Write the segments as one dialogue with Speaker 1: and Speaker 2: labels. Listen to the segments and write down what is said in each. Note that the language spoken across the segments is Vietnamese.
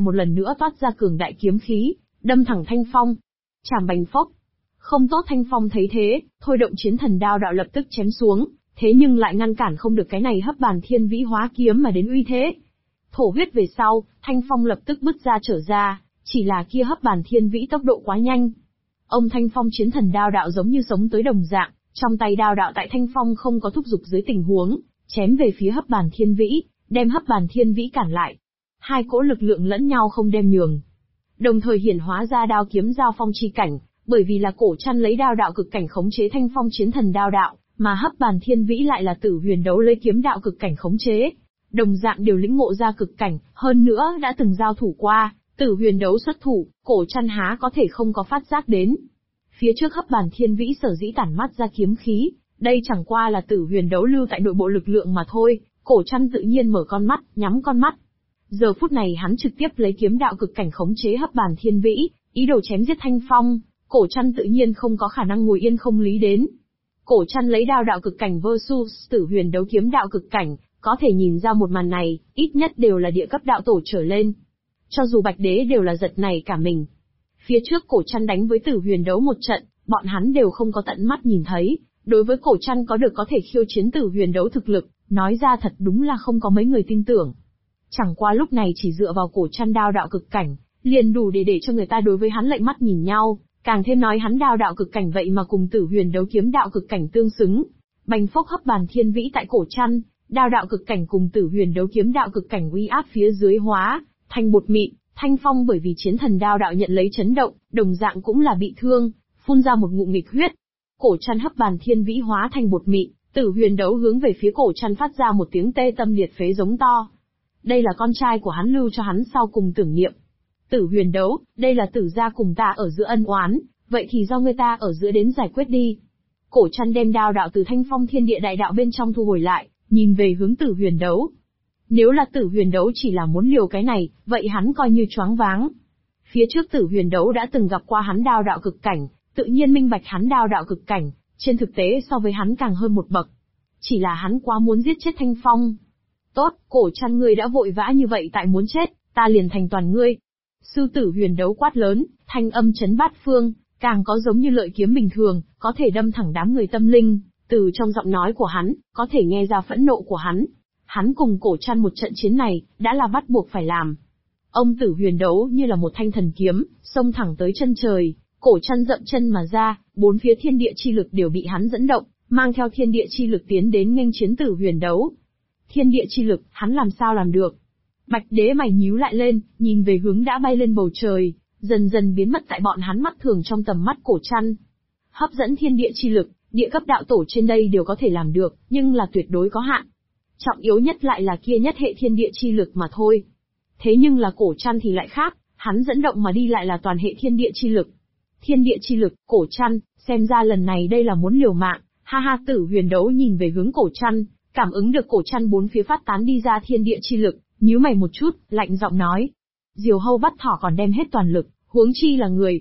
Speaker 1: một lần nữa toát ra cường đại kiếm khí, đâm thẳng Thanh Phong. Chảm bành phốc. Không tốt, Thanh Phong thấy thế, thôi động chiến thần đao đạo lập tức chém xuống, thế nhưng lại ngăn cản không được cái này hấp bàn thiên vĩ hóa kiếm mà đến uy thế. Thổ huyết về sau, Thanh Phong lập tức bứt ra trở ra, chỉ là kia hấp bàn thiên vĩ tốc độ quá nhanh. Ông Thanh Phong chiến thần đao đạo giống như sống tới đồng dạng, trong tay đao đạo tại Thanh Phong không có thúc giục dưới tình huống, chém về phía hấp bàn thiên vĩ, đem hấp bàn thiên vĩ cản lại. Hai cỗ lực lượng lẫn nhau không đem nhường. Đồng thời hiển hóa ra đao kiếm giao phong chi cảnh, bởi vì là Cổ Trăn lấy đao đạo cực cảnh khống chế Thanh Phong chiến thần đao đạo, mà hấp bàn thiên vĩ lại là Tử Huyền Đấu lấy kiếm đạo cực cảnh khống chế. Đồng dạng đều lĩnh ngộ ra cực cảnh, hơn nữa đã từng giao thủ qua, Tử Huyền Đấu xuất thủ, Cổ Trăn há có thể không có phát giác đến. Phía trước hấp bàn thiên vĩ sở dĩ tản mắt ra kiếm khí, đây chẳng qua là Tử Huyền Đấu lưu tại nội bộ lực lượng mà thôi, Cổ Trăn tự nhiên mở con mắt, nhắm con mắt. Giờ phút này hắn trực tiếp lấy kiếm đạo cực cảnh khống chế hấp bàn thiên vĩ, ý đồ chém giết Thanh Phong, Cổ Trăn tự nhiên không có khả năng ngồi yên không lý đến. Cổ Trăn lấy đao đạo cực cảnh versus Tử Huyền Đấu kiếm đạo cực cảnh, có thể nhìn ra một màn này, ít nhất đều là địa cấp đạo tổ trở lên. Cho dù Bạch Đế đều là giật nảy cả mình. Phía trước Cổ Trăn đánh với Tử Huyền Đấu một trận, bọn hắn đều không có tận mắt nhìn thấy, đối với Cổ Trăn có được có thể khiêu chiến Tử Huyền Đấu thực lực, nói ra thật đúng là không có mấy người tin tưởng. Chẳng qua lúc này chỉ dựa vào Cổ Trăn đao đạo cực cảnh, liền đủ để cho người ta đối với hắn lạnh mắt nhìn nhau, càng thêm nói hắn đao đạo cực cảnh vậy mà cùng Tử Huyền Đấu kiếm đạo cực cảnh tương xứng. Bành phốc hấp bàn thiên vĩ tại Cổ Trăn, đao đạo cực cảnh cùng Tử Huyền Đấu kiếm đạo cực cảnh uy áp phía dưới hóa thành bột mịn. Thanh Phong bởi vì chiến thần đao đạo nhận lấy chấn động, đồng dạng cũng là bị thương, phun ra một ngụm nghịch huyết. Cổ Trăn hấp bàn thiên vĩ hóa thành bột mịn, Tử Huyền Đấu hướng về phía Cổ Trăn phát ra một tiếng tê tâm liệt phế giống to. Đây là con trai của hắn lưu cho hắn sau cùng tưởng niệm. Tử Huyền Đấu, đây là Tử gia cùng ta ở giữa ân oán, vậy thì do ngươi ta ở giữa đến giải quyết đi. Cổ Trăn đem đao đạo từ Thanh Phong thiên địa đại đạo bên trong thu hồi lại, nhìn về hướng Tử Huyền Đấu. Nếu là Tử Huyền Đấu chỉ là muốn liều cái này, vậy hắn coi như choáng váng. Phía trước Tử Huyền Đấu đã từng gặp qua hắn đao đạo cực cảnh, tự nhiên minh bạch hắn đao đạo cực cảnh, trên thực tế so với hắn càng hơn một bậc. Chỉ là hắn quá muốn giết chết Thanh Phong. Tốt, Cổ Trăn ngươi đã vội vã như vậy tại muốn chết, ta liền thành toàn ngươi. Sư Tử Huyền Đấu quát lớn, thanh âm chấn bát phương, càng có giống như lợi kiếm bình thường, có thể đâm thẳng đám người tâm linh. Từ trong giọng nói của hắn, có thể nghe ra phẫn nộ của hắn. Hắn cùng Cổ Trăn một trận chiến này, đã là bắt buộc phải làm. Ông Tử Huyền Đấu như là một thanh thần kiếm, xông thẳng tới chân trời, Cổ Trăn dậm chân mà ra, bốn phía thiên địa chi lực đều bị hắn dẫn động, mang theo thiên địa chi lực tiến đến nghênh chiến Tử Huyền Đấu. Thiên địa chi lực, hắn làm sao làm được? Bạch Đế mày nhíu lại lên, nhìn về hướng đã bay lên bầu trời, dần dần biến mất tại bọn hắn mắt thường trong tầm mắt Cổ Trăn. Hấp dẫn thiên địa chi lực, địa cấp đạo tổ trên đây đều có thể làm được, nhưng là tuyệt đối có hạn. Trọng yếu nhất lại là kia nhất hệ thiên địa chi lực mà thôi. Thế nhưng là Cổ Trăn thì lại khác, hắn dẫn động mà đi lại là toàn hệ thiên địa chi lực. Thiên địa chi lực, Cổ Trăn, xem ra lần này đây là muốn liều mạng, ha ha. Tử Huyền Đấu nhìn về hướng Cổ Trăn, cảm ứng được Cổ Trăn bốn phía phát tán đi ra thiên địa chi lực, nhíu mày một chút, lạnh giọng nói. Diều hâu bắt thỏ còn đem hết toàn lực, huống chi là người.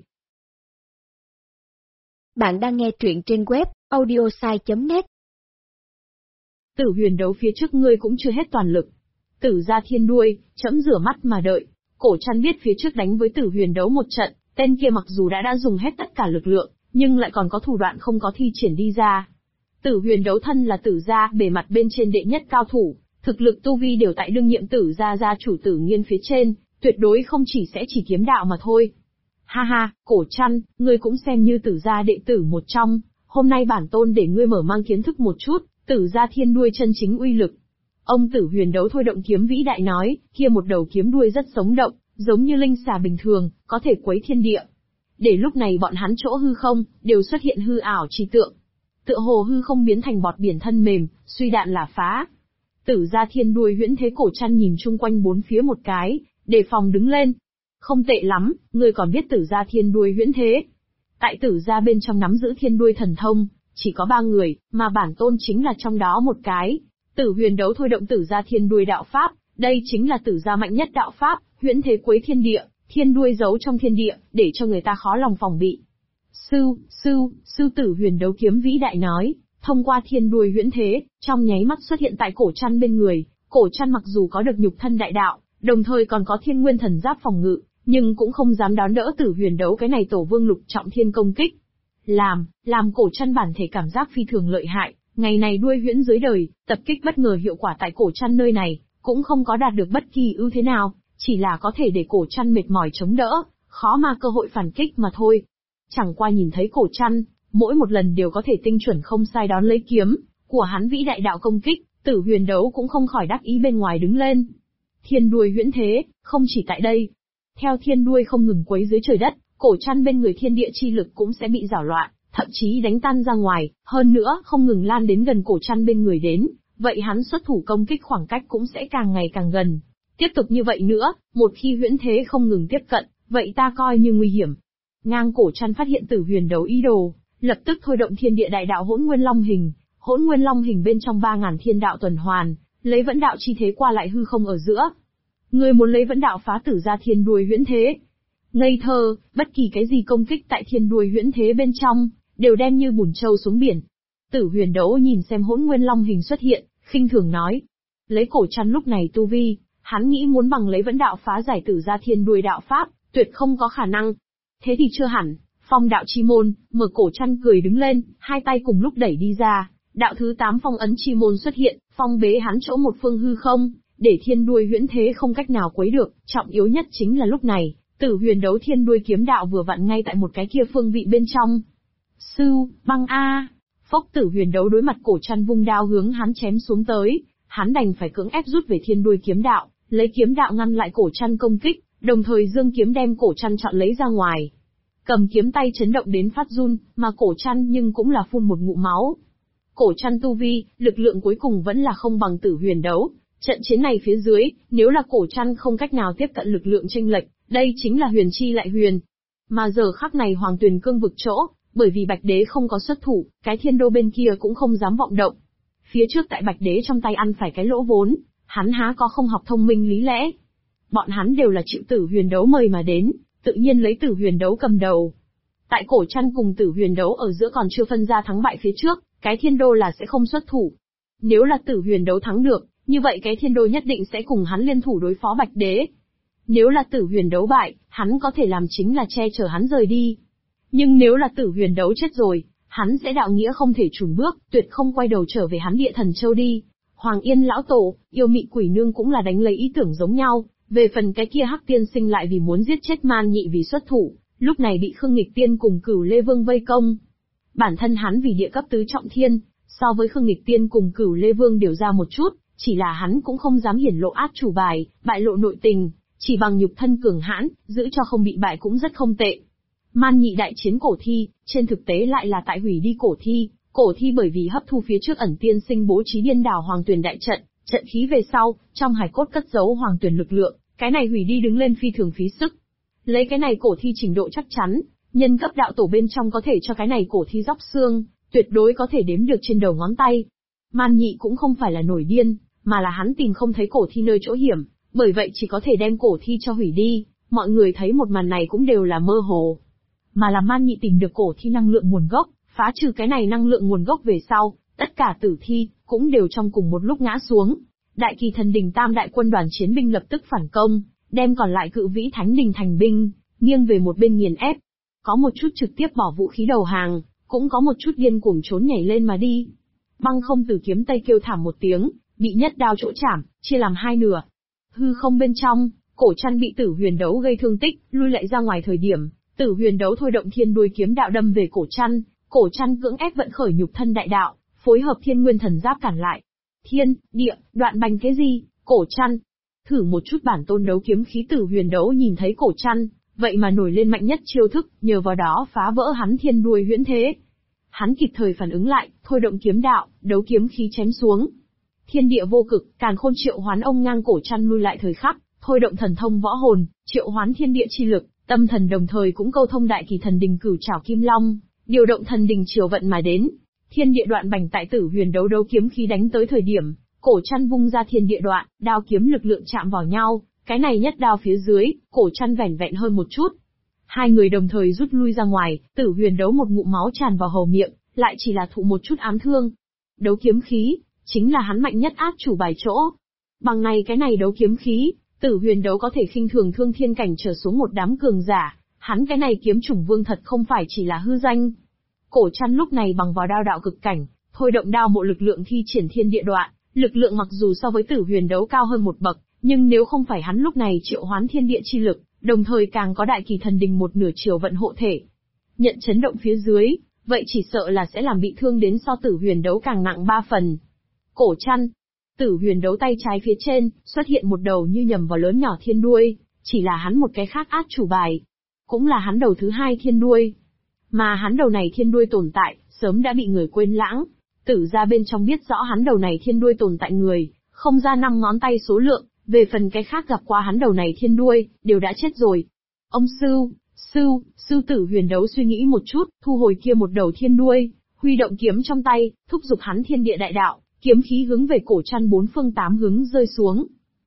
Speaker 2: Bạn đang nghe truyện trên web audiosai.net.
Speaker 1: Tử Huyền Đấu phía trước ngươi cũng chưa hết toàn lực. Tử gia thiên đuôi, trẫm rửa mắt mà đợi. Cổ Trăn biết phía trước đánh với Tử Huyền Đấu một trận, tên kia mặc dù đã dùng hết tất cả lực lượng, nhưng lại còn có thủ đoạn không có thi triển đi ra. Tử Huyền Đấu thân là Tử gia bề mặt bên trên đệ nhất cao thủ, thực lực tu vi đều tại đương nhiệm Tử gia gia chủ Tử Nghiên phía trên, tuyệt đối không chỉ kiếm đạo mà thôi. Ha ha, Cổ Trăn, ngươi cũng xem như Tử gia đệ tử một trong, hôm nay bản tôn để ngươi mở mang kiến thức một chút, Tử gia thiên đuôi chân chính uy lực. Ông Tử Huyền Đấu thôi động kiếm vĩ đại nói, kia một đầu kiếm đuôi rất sống động, giống như linh xà bình thường, có thể quấy thiên địa. Để lúc này bọn hắn chỗ hư không, đều xuất hiện hư ảo chi tượng. Tựa hồ hư không biến thành bọt biển thân mềm, suy đạn là phá. Tử gia thiên đuôi huyễn thế. Cổ Trăn nhìn chung quanh bốn phía một cái, đề phòng đứng lên. Không tệ lắm, ngươi còn biết Tử gia thiên đuôi huyễn thế. Tại Tử gia bên trong nắm giữ thiên đuôi thần thông, chỉ có 3 người, mà bản tôn chính là trong đó một cái. Tử Huyền Đấu thôi động Tử gia thiên đuôi đạo pháp, đây chính là Tử gia mạnh nhất đạo pháp, huyễn thế quấy thiên địa, thiên đuôi giấu trong thiên địa, để cho người ta khó lòng phòng bị. Sư Tử Huyền Đấu kiếm vĩ đại nói, thông qua thiên đuôi huyễn thế, trong nháy mắt xuất hiện tại Cổ Trăn bên người. Cổ Trăn mặc dù có được nhục thân đại đạo, đồng thời còn có thiên nguyên thần giáp phòng ngự, nhưng cũng không dám đón đỡ Tử Huyền đấu cái này tổ vương lục trọng thiên công kích. Làm Cổ Trăn bản thể cảm giác phi thường lợi hại, ngày này đuôi huyễn dưới đời, tập kích bất ngờ hiệu quả tại Cổ Trăn nơi này, cũng không có đạt được bất kỳ ưu thế nào, chỉ là có thể để Cổ Trăn mệt mỏi chống đỡ, khó mà cơ hội phản kích mà thôi. Chẳng qua nhìn thấy Cổ Trăn, mỗi một lần đều có thể tinh chuẩn không sai đón lấy kiếm của hắn vĩ đại đạo công kích, Tử Huyền đấu cũng không khỏi đắc ý bên ngoài đứng lên. Thiên đuôi huyễn thế, không chỉ tại đây. Theo thiên đuôi không ngừng quấy dưới trời đất, Cổ Trăn bên người thiên địa chi lực cũng sẽ bị giảo loạn, thậm chí đánh tan ra ngoài, hơn nữa không ngừng lan đến gần Cổ Trăn bên người đến, vậy hắn xuất thủ công kích khoảng cách cũng sẽ càng ngày càng gần. Tiếp tục như vậy nữa, một khi huyễn thế không ngừng tiếp cận, vậy ta coi như nguy hiểm. Ngang Cổ Trăn phát hiện Tử Huyền đấu ý đồ, lập tức thôi động thiên địa đại đạo Hỗn Nguyên Long hình. Hỗn Nguyên Long hình bên trong 3000 thiên đạo tuần hoàn, lấy vẫn đạo chi thế qua lại hư không ở giữa. Người muốn lấy vẫn đạo phá tử ra thiên đuôi huyễn thế. Ngây thơ, bất kỳ cái gì công kích tại thiên đuôi huyễn thế bên trong, đều đem như bùn trâu xuống biển. Tử Huyền đấu nhìn xem Hỗn Nguyên Long hình xuất hiện, khinh thường nói. Lấy Cổ Trăn lúc này tu vi, hắn nghĩ muốn bằng lấy vẫn đạo phá giải tử ra thiên đuôi đạo pháp, tuyệt không có khả năng. Thế thì chưa hẳn, phong đạo chi môn, mở Cổ Trăn cười đứng lên, hai tay cùng lúc đẩy đi ra, đạo thứ 8 phong ấn chi môn xuất hiện, phong bế hắn chỗ một phương hư không, để thiên đuôi huyễn thế không cách nào quấy được, trọng yếu nhất chính là lúc này, Tử Huyền đấu thiên đuôi kiếm đạo vừa vặn ngay tại một cái kia phương vị bên trong. Sưu, băng a, phốc Tử Huyền đấu đối mặt Cổ Trăn vung đao hướng hắn chém xuống tới, hắn đành phải cưỡng ép rút về thiên đuôi kiếm đạo, lấy kiếm đạo ngăn lại Cổ Trăn công kích, đồng thời dương kiếm đem Cổ Trăn chọn lấy ra ngoài. Cầm kiếm tay chấn động đến phát run, mà Cổ Trăn nhưng cũng là phun một ngụm máu. Cổ Trăn tu vi, lực lượng cuối cùng vẫn là không bằng Tử Huyền đấu. Trận chiến này phía dưới, nếu là Cổ Trăn không cách nào tiếp cận lực lượng chênh lệch, đây chính là huyền chi lại huyền. Mà giờ khắc này Hoàng Tuyền Cương vực chỗ, bởi vì Bạch Đế không có xuất thủ, cái thiên đô bên kia cũng không dám vọng động. Phía trước tại Bạch Đế trong tay ăn phải cái lỗ vốn, hắn há có không học thông minh lý lẽ. Bọn hắn đều là chịu Tử Huyền đấu mời mà đến, tự nhiên lấy Tử Huyền đấu cầm đầu. Tại Cổ Trăn cùng Tử Huyền đấu ở giữa còn chưa phân ra thắng bại phía trước, cái thiên đô là sẽ không xuất thủ. Nếu là Tử Huyền đấu thắng được, như vậy cái thiên đô nhất định sẽ cùng hắn liên thủ đối phó Bạch Đế. Nếu là Tử Huyền đấu bại, hắn có thể làm chính là che chở hắn rời đi. Nhưng nếu là Tử Huyền đấu chết rồi, hắn sẽ đạo nghĩa không thể chùn bước, tuyệt không quay đầu trở về hắn Địa Thần Châu đi. Hoàng Yên lão tổ, yêu mị quỷ nương cũng là đánh lấy ý tưởng giống nhau, về phần cái kia Hắc Tiên Sinh lại vì muốn giết chết Man Nhị vì xuất thủ, lúc này bị Khương Nghịch Tiên cùng Cửu Lê Vương vây công. Bản thân hắn vì địa cấp tứ trọng thiên, so với Khương Nghịch Tiên cùng Cửu Lê Vương đều ra một chút, chỉ là hắn cũng không dám hiển lộ át chủ bài, bại lộ nội tình, chỉ bằng nhục thân cường hãn, giữ cho không bị bại cũng rất không tệ. Man Nhị đại chiến cổ thi, trên thực tế lại là tại hủy đi cổ thi bởi vì hấp thu phía trước ẩn tiên sinh bố trí điên đảo Hoàng Tuyền đại trận, trận khí về sau, trong hài cốt cất giấu Hoàng Tuyền lực lượng, cái này hủy đi đứng lên phi thường phí sức. Lấy cái này cổ thi trình độ chắc chắn, nhân cấp đạo tổ bên trong có thể cho cái này cổ thi róc xương, tuyệt đối có thể đếm được trên đầu ngón tay. Man Nhị cũng không phải là nổi điên, mà là hắn tìm không thấy cổ thi nơi chỗ hiểm, bởi vậy chỉ có thể đem cổ thi cho hủy đi. Mọi người thấy một màn này cũng đều là mơ hồ. Mà là Man Nhị tìm được cổ thi năng lượng nguồn gốc, phá trừ cái này năng lượng nguồn gốc về sau, tất cả tử thi cũng đều trong cùng một lúc ngã xuống. Đại Kỳ Thần Đình Tam đại quân đoàn chiến binh lập tức phản công, đem còn lại Cự Vĩ Thánh Đình thành binh, nghiêng về một bên nghiền ép. Có một chút trực tiếp bỏ vũ khí đầu hàng, cũng có một chút điên cuồng trốn nhảy lên mà đi. Băng Không Tử kiếm tây kêu thảm một tiếng, bị nhất đao chỗ chảm, chia làm hai nửa. Hư không bên trong, Cổ Trăn bị Tử Huyền đấu gây thương tích, lui lại ra ngoài thời điểm, Tử Huyền đấu thôi động thiên đuôi kiếm đạo đâm về Cổ Trăn cưỡng ép vận khởi nhục thân đại đạo, phối hợp thiên nguyên thần giáp cản lại. Thiên, địa, đoạn bành cái gì, Cổ Trăn. Thử một chút bản tôn đấu kiếm khí Tử Huyền đấu nhìn thấy Cổ Trăn, vậy mà nổi lên mạnh nhất chiêu thức, nhờ vào đó phá vỡ hắn thiên đuôi huyễn thế. Hắn kịp thời phản ứng lại, thôi động kiếm đạo, đấu kiếm khí chém xuống. Thiên địa vô cực, càn khôn triệu hoán ông ngang Cổ Trăn lui lại thời khắc, thôi động thần thông võ hồn, triệu hoán thiên địa chi lực, tâm thần đồng thời cũng câu thông Đại Kỳ Thần Đình cửu trảo kim long, điều động thần đình triều vận mà đến. Thiên địa đoạn bành tại Tử Huyền đấu kiếm khí đánh tới thời điểm, Cổ Trăn vung ra thiên địa đoạn, đao kiếm lực lượng chạm vào nhau, cái này nhất đao phía dưới, Cổ Trăn vẻn vẹn hơn một chút. Hai người đồng thời rút lui ra ngoài, Tử Huyền đấu một ngụm máu tràn vào hầu miệng, lại chỉ là thụ một chút ám thương. Đấu kiếm khí, chính là hắn mạnh nhất át chủ bài chỗ. Bằng này cái này đấu kiếm khí, Tử huyền đấu có thể khinh thường thương thiên cảnh trở xuống một đám cường giả, hắn cái này kiếm chủng vương thật không phải chỉ là hư danh. Cổ Trăn lúc này bằng vào đao đạo cực cảnh, thôi động đao mộ lực lượng thi triển thiên địa đoạn, lực lượng mặc dù so với tử huyền đấu cao hơn một bậc, nhưng nếu không phải hắn lúc này triệu hoán thiên địa chi lực, đồng thời càng có đại kỳ thần đình một nửa chiều vận hộ thể, nhận chấn động phía dưới, vậy chỉ sợ là sẽ làm bị thương đến so tử huyền đấu càng nặng 3 phần. Cổ Trăn, tử huyền đấu tay trái phía trên, xuất hiện một đầu như nhầm vào lớn nhỏ thiên đuôi, chỉ là hắn một cái khác át chủ bài. Cũng là hắn đầu thứ 2 thiên đuôi. Mà hắn đầu này thiên đuôi tồn tại, sớm đã bị người quên lãng. Tử ra bên trong biết rõ hắn đầu này thiên đuôi tồn tại người, không ra 5 ngón tay số lượng, về phần cái khác gặp qua hắn đầu này thiên đuôi, đều đã chết rồi. Ông sư tử huyền đấu suy nghĩ một chút, thu hồi kia một đầu thiên đuôi, huy động kiếm trong tay, thúc giục hắn thiên địa đại đạo, kiếm khí hướng về Cổ Trăn 4 phương 8 hướng rơi xuống.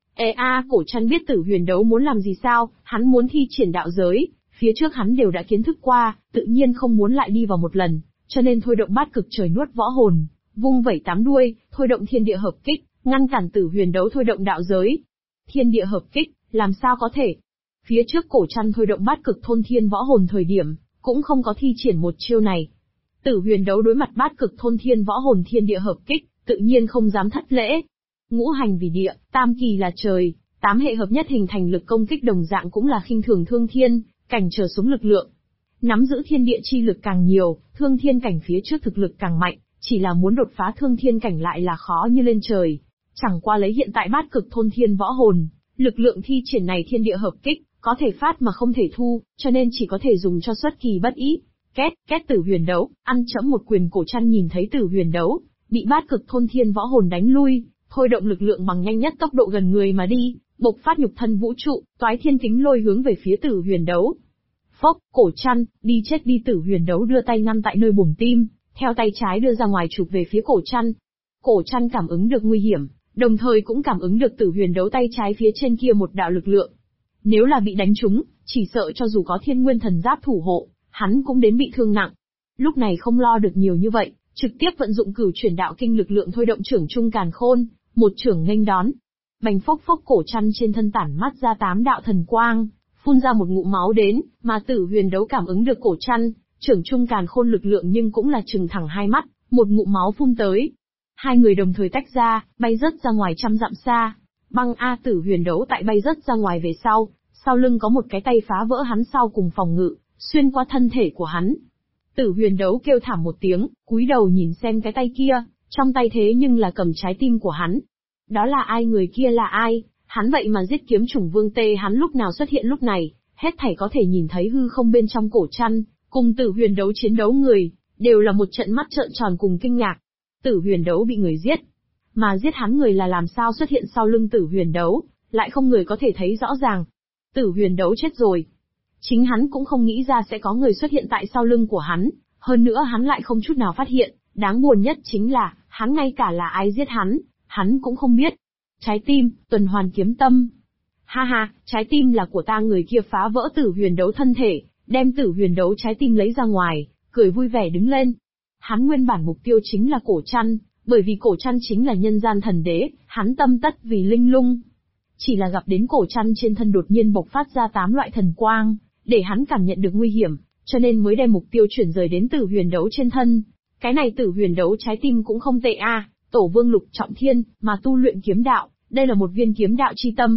Speaker 1: Cổ Trăn biết tử huyền đấu muốn làm gì sao, hắn muốn thi triển đạo giới, phía trước hắn đều đã kiến thức qua, tự nhiên không muốn lại đi vào một lần, cho nên thôi động bát cực trời nuốt võ hồn, vung vẩy 8 đuôi, thôi động thiên địa hợp kích, ngăn cản tử huyền đấu thôi động đạo giới. Thiên địa hợp kích, làm sao có thể? Phía trước Cổ Trăn thôi động bát cực thôn thiên võ hồn thời điểm, cũng không có thi triển một chiêu này. Tử huyền đấu đối mặt bát cực thôn thiên võ hồn thiên địa hợp kích, tự nhiên không dám thất lễ. Ngũ hành vì địa, tam kỳ là trời, 8 hệ hợp nhất hình thành lực công kích đồng dạng cũng là khinh thường thương thiên cảnh trở xuống lực lượng. Nắm giữ thiên địa chi lực càng nhiều, thương thiên cảnh phía trước thực lực càng mạnh, chỉ là muốn đột phá thương thiên cảnh lại là khó như lên trời. Chẳng qua lấy hiện tại bát cực thôn thiên võ hồn, lực lượng thi triển này thiên địa hợp kích, có thể phát mà không thể thu, cho nên chỉ có thể dùng cho xuất kỳ bất ý. Két tử huyền đấu, ăn chẫm một quyền. Cổ Trăn nhìn thấy tử huyền đấu, bị bát cực thôn thiên võ hồn đánh lui, thôi động lực lượng bằng nhanh nhất tốc độ gần người mà đi, bộc phát nhục thân vũ trụ, toái thiên kính lôi hướng về phía tử huyền đấu. Phốc, Cổ Trăn, đi chết đi. Tử huyền đấu đưa tay ngăn tại nơi bủng tim, theo tay trái đưa ra ngoài chụp về phía Cổ Trăn. Cổ Trăn cảm ứng được nguy hiểm, đồng thời cũng cảm ứng được tử huyền đấu tay trái phía trên kia một đạo lực lượng. Nếu là bị đánh trúng, chỉ sợ cho dù có thiên nguyên thần giáp thủ hộ, hắn cũng đến bị thương nặng. Lúc này không lo được nhiều như vậy, trực tiếp vận dụng cửu chuyển đạo kinh lực lượng thôi động trưởng trung càn khôn, một trưởng nghênh đón. Bành phốc phốc. Cổ Trăn trên thân tản mắt ra 8 đạo thần quang, phun ra một ngụm máu đến, mà tử huyền đấu cảm ứng được Cổ Trăn, trưởng trung càn khôn lực lượng nhưng cũng là trừng thẳng hai mắt, một ngụm máu phun tới. Hai người đồng thời tách ra, bay rớt ra ngoài trăm dặm xa. Băng A. Tử huyền đấu tại bay rớt ra ngoài về sau lưng có một cái tay phá vỡ hắn sau cùng phòng ngự, xuyên qua thân thể của hắn. Tử huyền đấu kêu thảm một tiếng, cúi đầu nhìn xem cái tay kia, trong tay thế nhưng là cầm trái tim của hắn. Đó là ai? Người kia là ai? Hắn vậy mà giết kiếm chủng vương tê. Hắn lúc nào xuất hiện lúc này, hết thảy có thể nhìn thấy hư không bên trong Cổ Trăn, cùng tử huyền đấu chiến đấu người, đều là một trận mắt trợn tròn cùng kinh ngạc. Tử huyền đấu bị người giết, mà giết hắn người là làm sao xuất hiện sau lưng tử huyền đấu, lại không người có thể thấy rõ ràng. Tử huyền đấu chết rồi. Chính hắn cũng không nghĩ ra sẽ có người xuất hiện tại sau lưng của hắn, hơn nữa hắn lại không chút nào phát hiện, đáng buồn nhất chính là, hắn ngay cả là ai giết hắn cũng không biết. Trái tim, tuần hoàn kiếm tâm. Ha ha, trái tim là của ta. Người kia phá vỡ tử huyền đấu thân thể, đem tử huyền đấu trái tim lấy ra ngoài, cười vui vẻ đứng lên. Hắn nguyên bản mục tiêu chính là Cổ Trăn, bởi vì Cổ Trăn chính là nhân gian thần đế, hắn tâm tất vì linh lung. Chỉ là gặp đến Cổ Trăn trên thân đột nhiên bộc phát ra 8 loại thần quang, để hắn cảm nhận được nguy hiểm, cho nên mới đem mục tiêu chuyển rời đến tử huyền đấu trên thân. Cái này tử huyền đấu trái tim cũng không tệ a, tổ vương lục trọng thiên, mà tu luyện kiếm đạo, đây là một viên kiếm đạo chi tâm.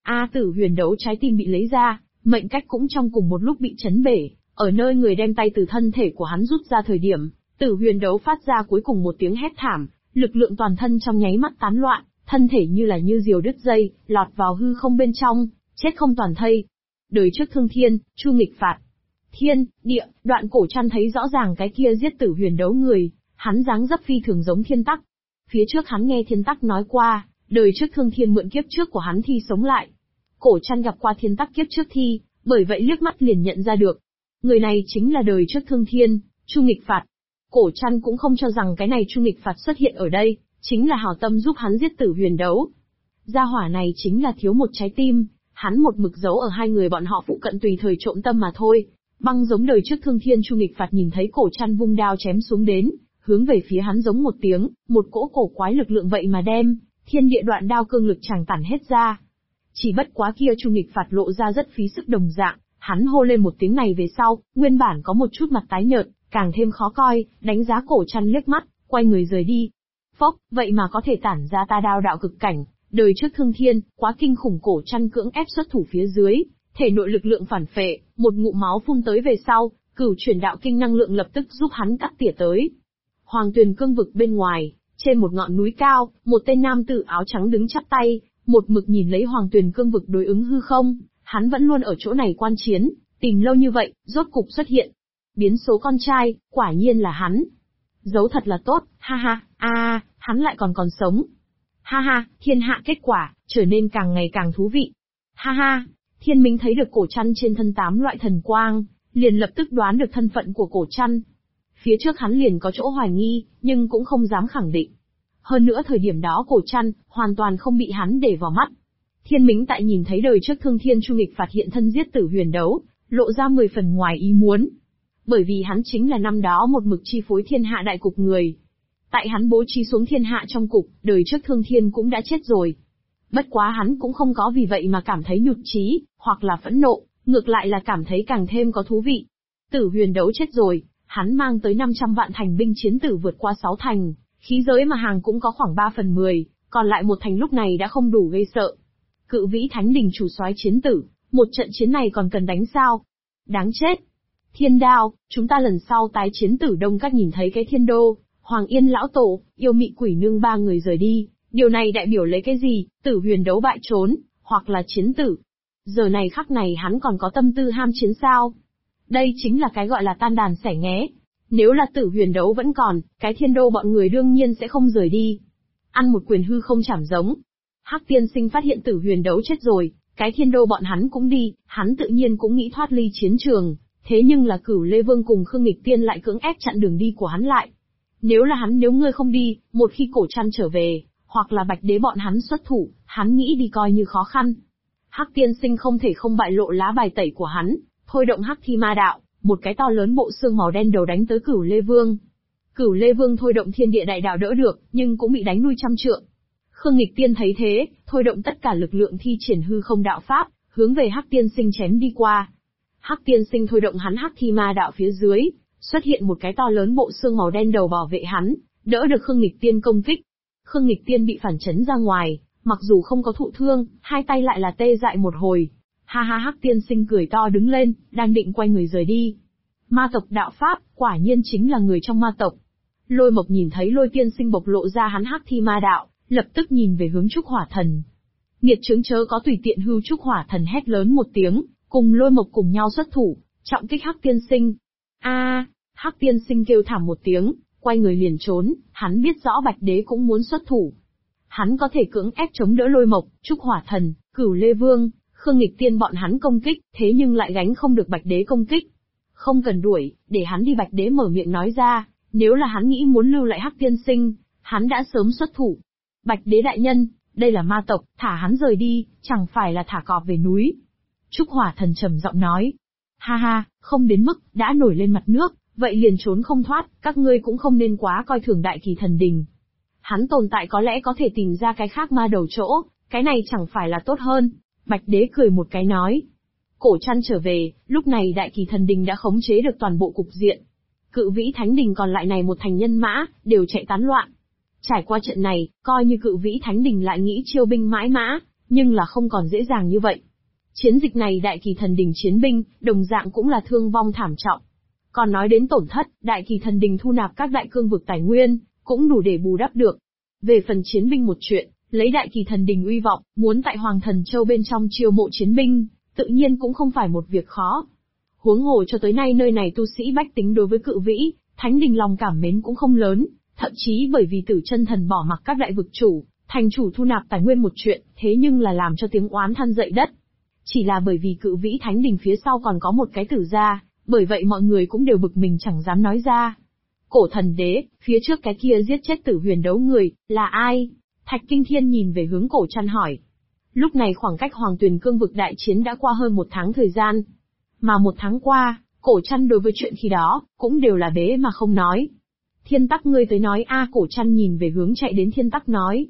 Speaker 1: Tử huyền đấu trái tim bị lấy ra, mệnh cách cũng trong cùng một lúc bị chấn bể, ở nơi người đem tay từ thân thể của hắn rút ra thời điểm, tử huyền đấu phát ra cuối cùng một tiếng hét thảm, lực lượng toàn thân trong nháy mắt tán loạn, thân thể như diều đứt dây, lọt vào hư không bên trong, chết không toàn thây. Đời trước thương thiên, chu nghịch phạt. Thiên, địa, đoạn. Cổ Trăn thấy rõ ràng cái kia giết tử huyền đấu người, hắn dáng dấp phi thường giống Thiên Tắc. Phía trước hắn nghe Thiên Tắc nói qua, đời trước thương thiên mượn kiếp trước của hắn thi sống lại. Cổ Trăn gặp qua Thiên Tắc kiếp trước thi, bởi vậy liếc mắt liền nhận ra được. Người này chính là đời trước thương thiên, chu nghịch phạt. Cổ Trăn cũng không cho rằng cái này chu nghịch phạt xuất hiện ở đây, chính là hảo tâm giúp hắn giết tử huyền đấu. Gia hỏa này chính là thiếu một trái tim, hắn một mực giấu ở hai người bọn họ phụ cận tùy thời trộm tâm mà thôi. Băng giống đời trước thương thiên chu nghịch phạt nhìn thấy Cổ Trăn vung đao chém xuống đến, hướng về phía hắn giống một tiếng, một cỗ cổ quái lực lượng vậy mà đem thiên địa đoạn đao cương lực tràng tản hết ra. Chỉ bất quá kia Chu Nghịch Phạt lộ ra rất phí sức đồng dạng, hắn hô lên một tiếng này về sau, nguyên bản có một chút mặt tái nhợt, càng thêm khó coi, đánh giá Cổ Trăn liếc mắt, quay người rời đi. Phốc, vậy mà có thể tản ra ta đao đạo cực cảnh, đời trước thương thiên, quá kinh khủng. Cổ Trăn cưỡng ép xuất thủ phía dưới, thể nội lực lượng phản phệ, một ngụm máu phun tới về sau, cửu chuyển đạo kinh năng lượng lập tức giúp hắn cắt tỉa tới. Hoàng Tuyền cương vực bên ngoài, trên một ngọn núi cao, một tên nam tử áo trắng đứng chắp tay, một mực nhìn lấy Hoàng Tuyền cương vực đối ứng hư không, hắn vẫn luôn ở chỗ này quan chiến, tìm lâu như vậy, rốt cục xuất hiện. Biến số con trai, quả nhiên là hắn. Giấu thật là tốt, ha ha, hắn lại còn sống. Ha ha, thiên hạ kết quả, trở nên càng ngày càng thú vị. Ha ha, Thiên Minh thấy được Cổ Trăn trên thân 8 loại thần quang, liền lập tức đoán được thân phận của Cổ Trăn. Phía trước hắn liền có chỗ hoài nghi, nhưng cũng không dám khẳng định. Hơn nữa thời điểm đó Cổ Trăn, hoàn toàn không bị hắn để vào mắt. Thiên Minh tại nhìn thấy đời trước Thương Thiên Chu Nghịch Phạt hiện thân giết Tử Huyền Đấu, lộ ra 10 phần ngoài ý muốn. Bởi vì hắn chính là năm đó một mực chi phối thiên hạ đại cục người. Tại hắn bố trí xuống thiên hạ trong cục, đời trước Thương Thiên cũng đã chết rồi. Bất quá hắn cũng không có vì vậy mà cảm thấy nhụt chí, hoặc là phẫn nộ, ngược lại là cảm thấy càng thêm có thú vị. Tử Huyền Đấu chết rồi, hắn mang tới 500 vạn thành binh chiến tử vượt qua 6 thành, khí giới mà hàng cũng có khoảng 3/10, còn lại một thành lúc này đã không đủ gây sợ. Cự Vĩ Thánh Đình chủ soái chiến tử, một trận chiến này còn cần đánh sao? Đáng chết! Thiên Đao, chúng ta lần sau tái chiến Tử Đông Các. Nhìn thấy cái Thiên Đô, Hoàng Yên lão tổ, Yêu Mị Quỷ Nương ba người rời đi, điều này đại biểu lấy cái gì? Tử Huyền Đấu bại trốn, hoặc là chiến tử. Giờ này khắc này hắn còn có tâm tư ham chiến sao? Đây chính là cái gọi là tan đàn xẻ nghé. Nếu là Tử Huyền Đấu vẫn còn, cái Thiên Đô bọn người đương nhiên sẽ không rời đi. Ăn một quyền hư không chảm giống. Hắc Tiên Sinh phát hiện Tử Huyền Đấu chết rồi, cái Thiên Đô bọn hắn cũng đi, hắn tự nhiên cũng nghĩ thoát ly chiến trường. Thế nhưng là Cửu Lê Vương cùng Khương Nghịch Tiên lại cưỡng ép chặn đường đi của hắn lại. Nếu ngươi không đi, một khi Cổ Trăn trở về, hoặc là Bạch Đế bọn hắn xuất thủ, hắn nghĩ đi coi như khó khăn. Hắc Tiên Sinh không thể không bại lộ lá bài tẩy của hắn, thôi động Hắc Thi Ma Đạo, một cái to lớn bộ xương màu đen đầu đánh tới Cửu Lê Vương. Cửu Lê Vương thôi động Thiên Địa Đại Đạo đỡ được, nhưng cũng bị đánh lui trăm trượng. Khương Nghịch Tiên thấy thế, thôi động tất cả lực lượng thi triển hư không đạo pháp, hướng về Hắc Tiên Sinh chém đi qua. Hắc Tiên Sinh thôi động hắn Hắc Thi Ma Đạo phía dưới, xuất hiện một cái to lớn bộ xương màu đen đầu bảo vệ hắn, đỡ được Khương Nghịch Tiên công kích. Khương Nghịch Tiên bị phản chấn ra ngoài, mặc dù không có thụ thương, hai tay lại là tê dại một hồi. Ha ha, Hắc Tiên Sinh cười to đứng lên, đang định quay người rời đi. Ma tộc đạo pháp, quả nhiên chính là người trong ma tộc. Lôi Mộc nhìn thấy Lôi Tiên Sinh bộc lộ ra hắn Hắc Thi Ma Đạo, lập tức nhìn về hướng Trúc Hỏa Thần. Nghiệt chướng chớ có tùy tiện hưu. Trúc Hỏa Thần hét lớn một tiếng, cùng Lôi Mộc cùng nhau xuất thủ, trọng kích Hắc Tiên Sinh. Hắc Tiên Sinh kêu thảm một tiếng, quay người liền trốn, hắn biết rõ Bạch Đế cũng muốn xuất thủ. Hắn có thể cưỡng ép chống đỡ Lôi Mộc, Trúc Hỏa Thần, Cửu Lê Vương, Khương Nghịch Tiên bọn hắn công kích, thế nhưng lại gánh không được Bạch Đế công kích. Không cần đuổi, để hắn đi. Bạch Đế mở miệng nói ra, nếu là hắn nghĩ muốn lưu lại Hắc Tiên Sinh, hắn đã sớm xuất thủ. Bạch Đế đại nhân, đây là ma tộc, thả hắn rời đi, chẳng phải là thả cọp về núi. Trúc Hỏa Thần trầm giọng nói. Ha ha, không đến mức, đã nổi lên mặt nước, vậy liền trốn không thoát, các ngươi cũng không nên quá coi thường Đại Kỳ Thần Đình. Hắn tồn tại có lẽ có thể tìm ra cái khác ma đầu chỗ, cái này chẳng phải là tốt hơn. Bạch Đế cười một cái nói. Cổ Trăn trở về, lúc này Đại Kỳ Thần Đình đã khống chế được toàn bộ cục diện. Cự Vĩ Thánh Đình còn lại này một thành nhân mã, đều chạy tán loạn. Trải qua trận này, coi như Cự Vĩ Thánh Đình lại nghĩ chiêu binh mãi mã, nhưng là không còn dễ dàng như vậy. Chiến dịch này Đại Kỳ Thần Đình chiến binh, đồng dạng cũng là thương vong thảm trọng. Còn nói đến tổn thất, Đại Kỳ Thần Đình thu nạp các đại cương vực tài nguyên, cũng đủ để bù đắp được. Về phần chiến binh một chuyện, lấy Đại Kỳ Thần Đình uy vọng, muốn tại Hoàng Thần Châu bên trong chiêu mộ chiến binh, tự nhiên cũng không phải một việc khó. Huống hồ cho tới nay nơi này tu sĩ bách tính đối với Cự Vĩ Thánh Đình lòng cảm mến cũng không lớn, thậm chí bởi vì Tử Chân Thần bỏ mặc các đại vực chủ, thành chủ thu nạp tài nguyên một chuyện, thế nhưng là làm cho tiếng oán than dậy đất. Chỉ là bởi vì Cự Vĩ Thánh Đình phía sau còn có một cái Tử gia, bởi vậy mọi người cũng đều bực mình chẳng dám nói ra. Cổ Thần Đế, phía trước cái kia giết chết Tử Huyền Đấu người, là ai? Thạch Kinh Thiên nhìn về hướng Cổ Trăn hỏi. Lúc này khoảng cách Hoàng Tuyền cương vực đại chiến đã qua hơn 1 tháng thời gian. Mà 1 tháng qua, Cổ Trăn đối với chuyện khi đó, cũng đều là bế mà không nói. Thiên Tắc ngươi tới nói. Cổ Trăn nhìn về hướng chạy đến Thiên Tắc nói.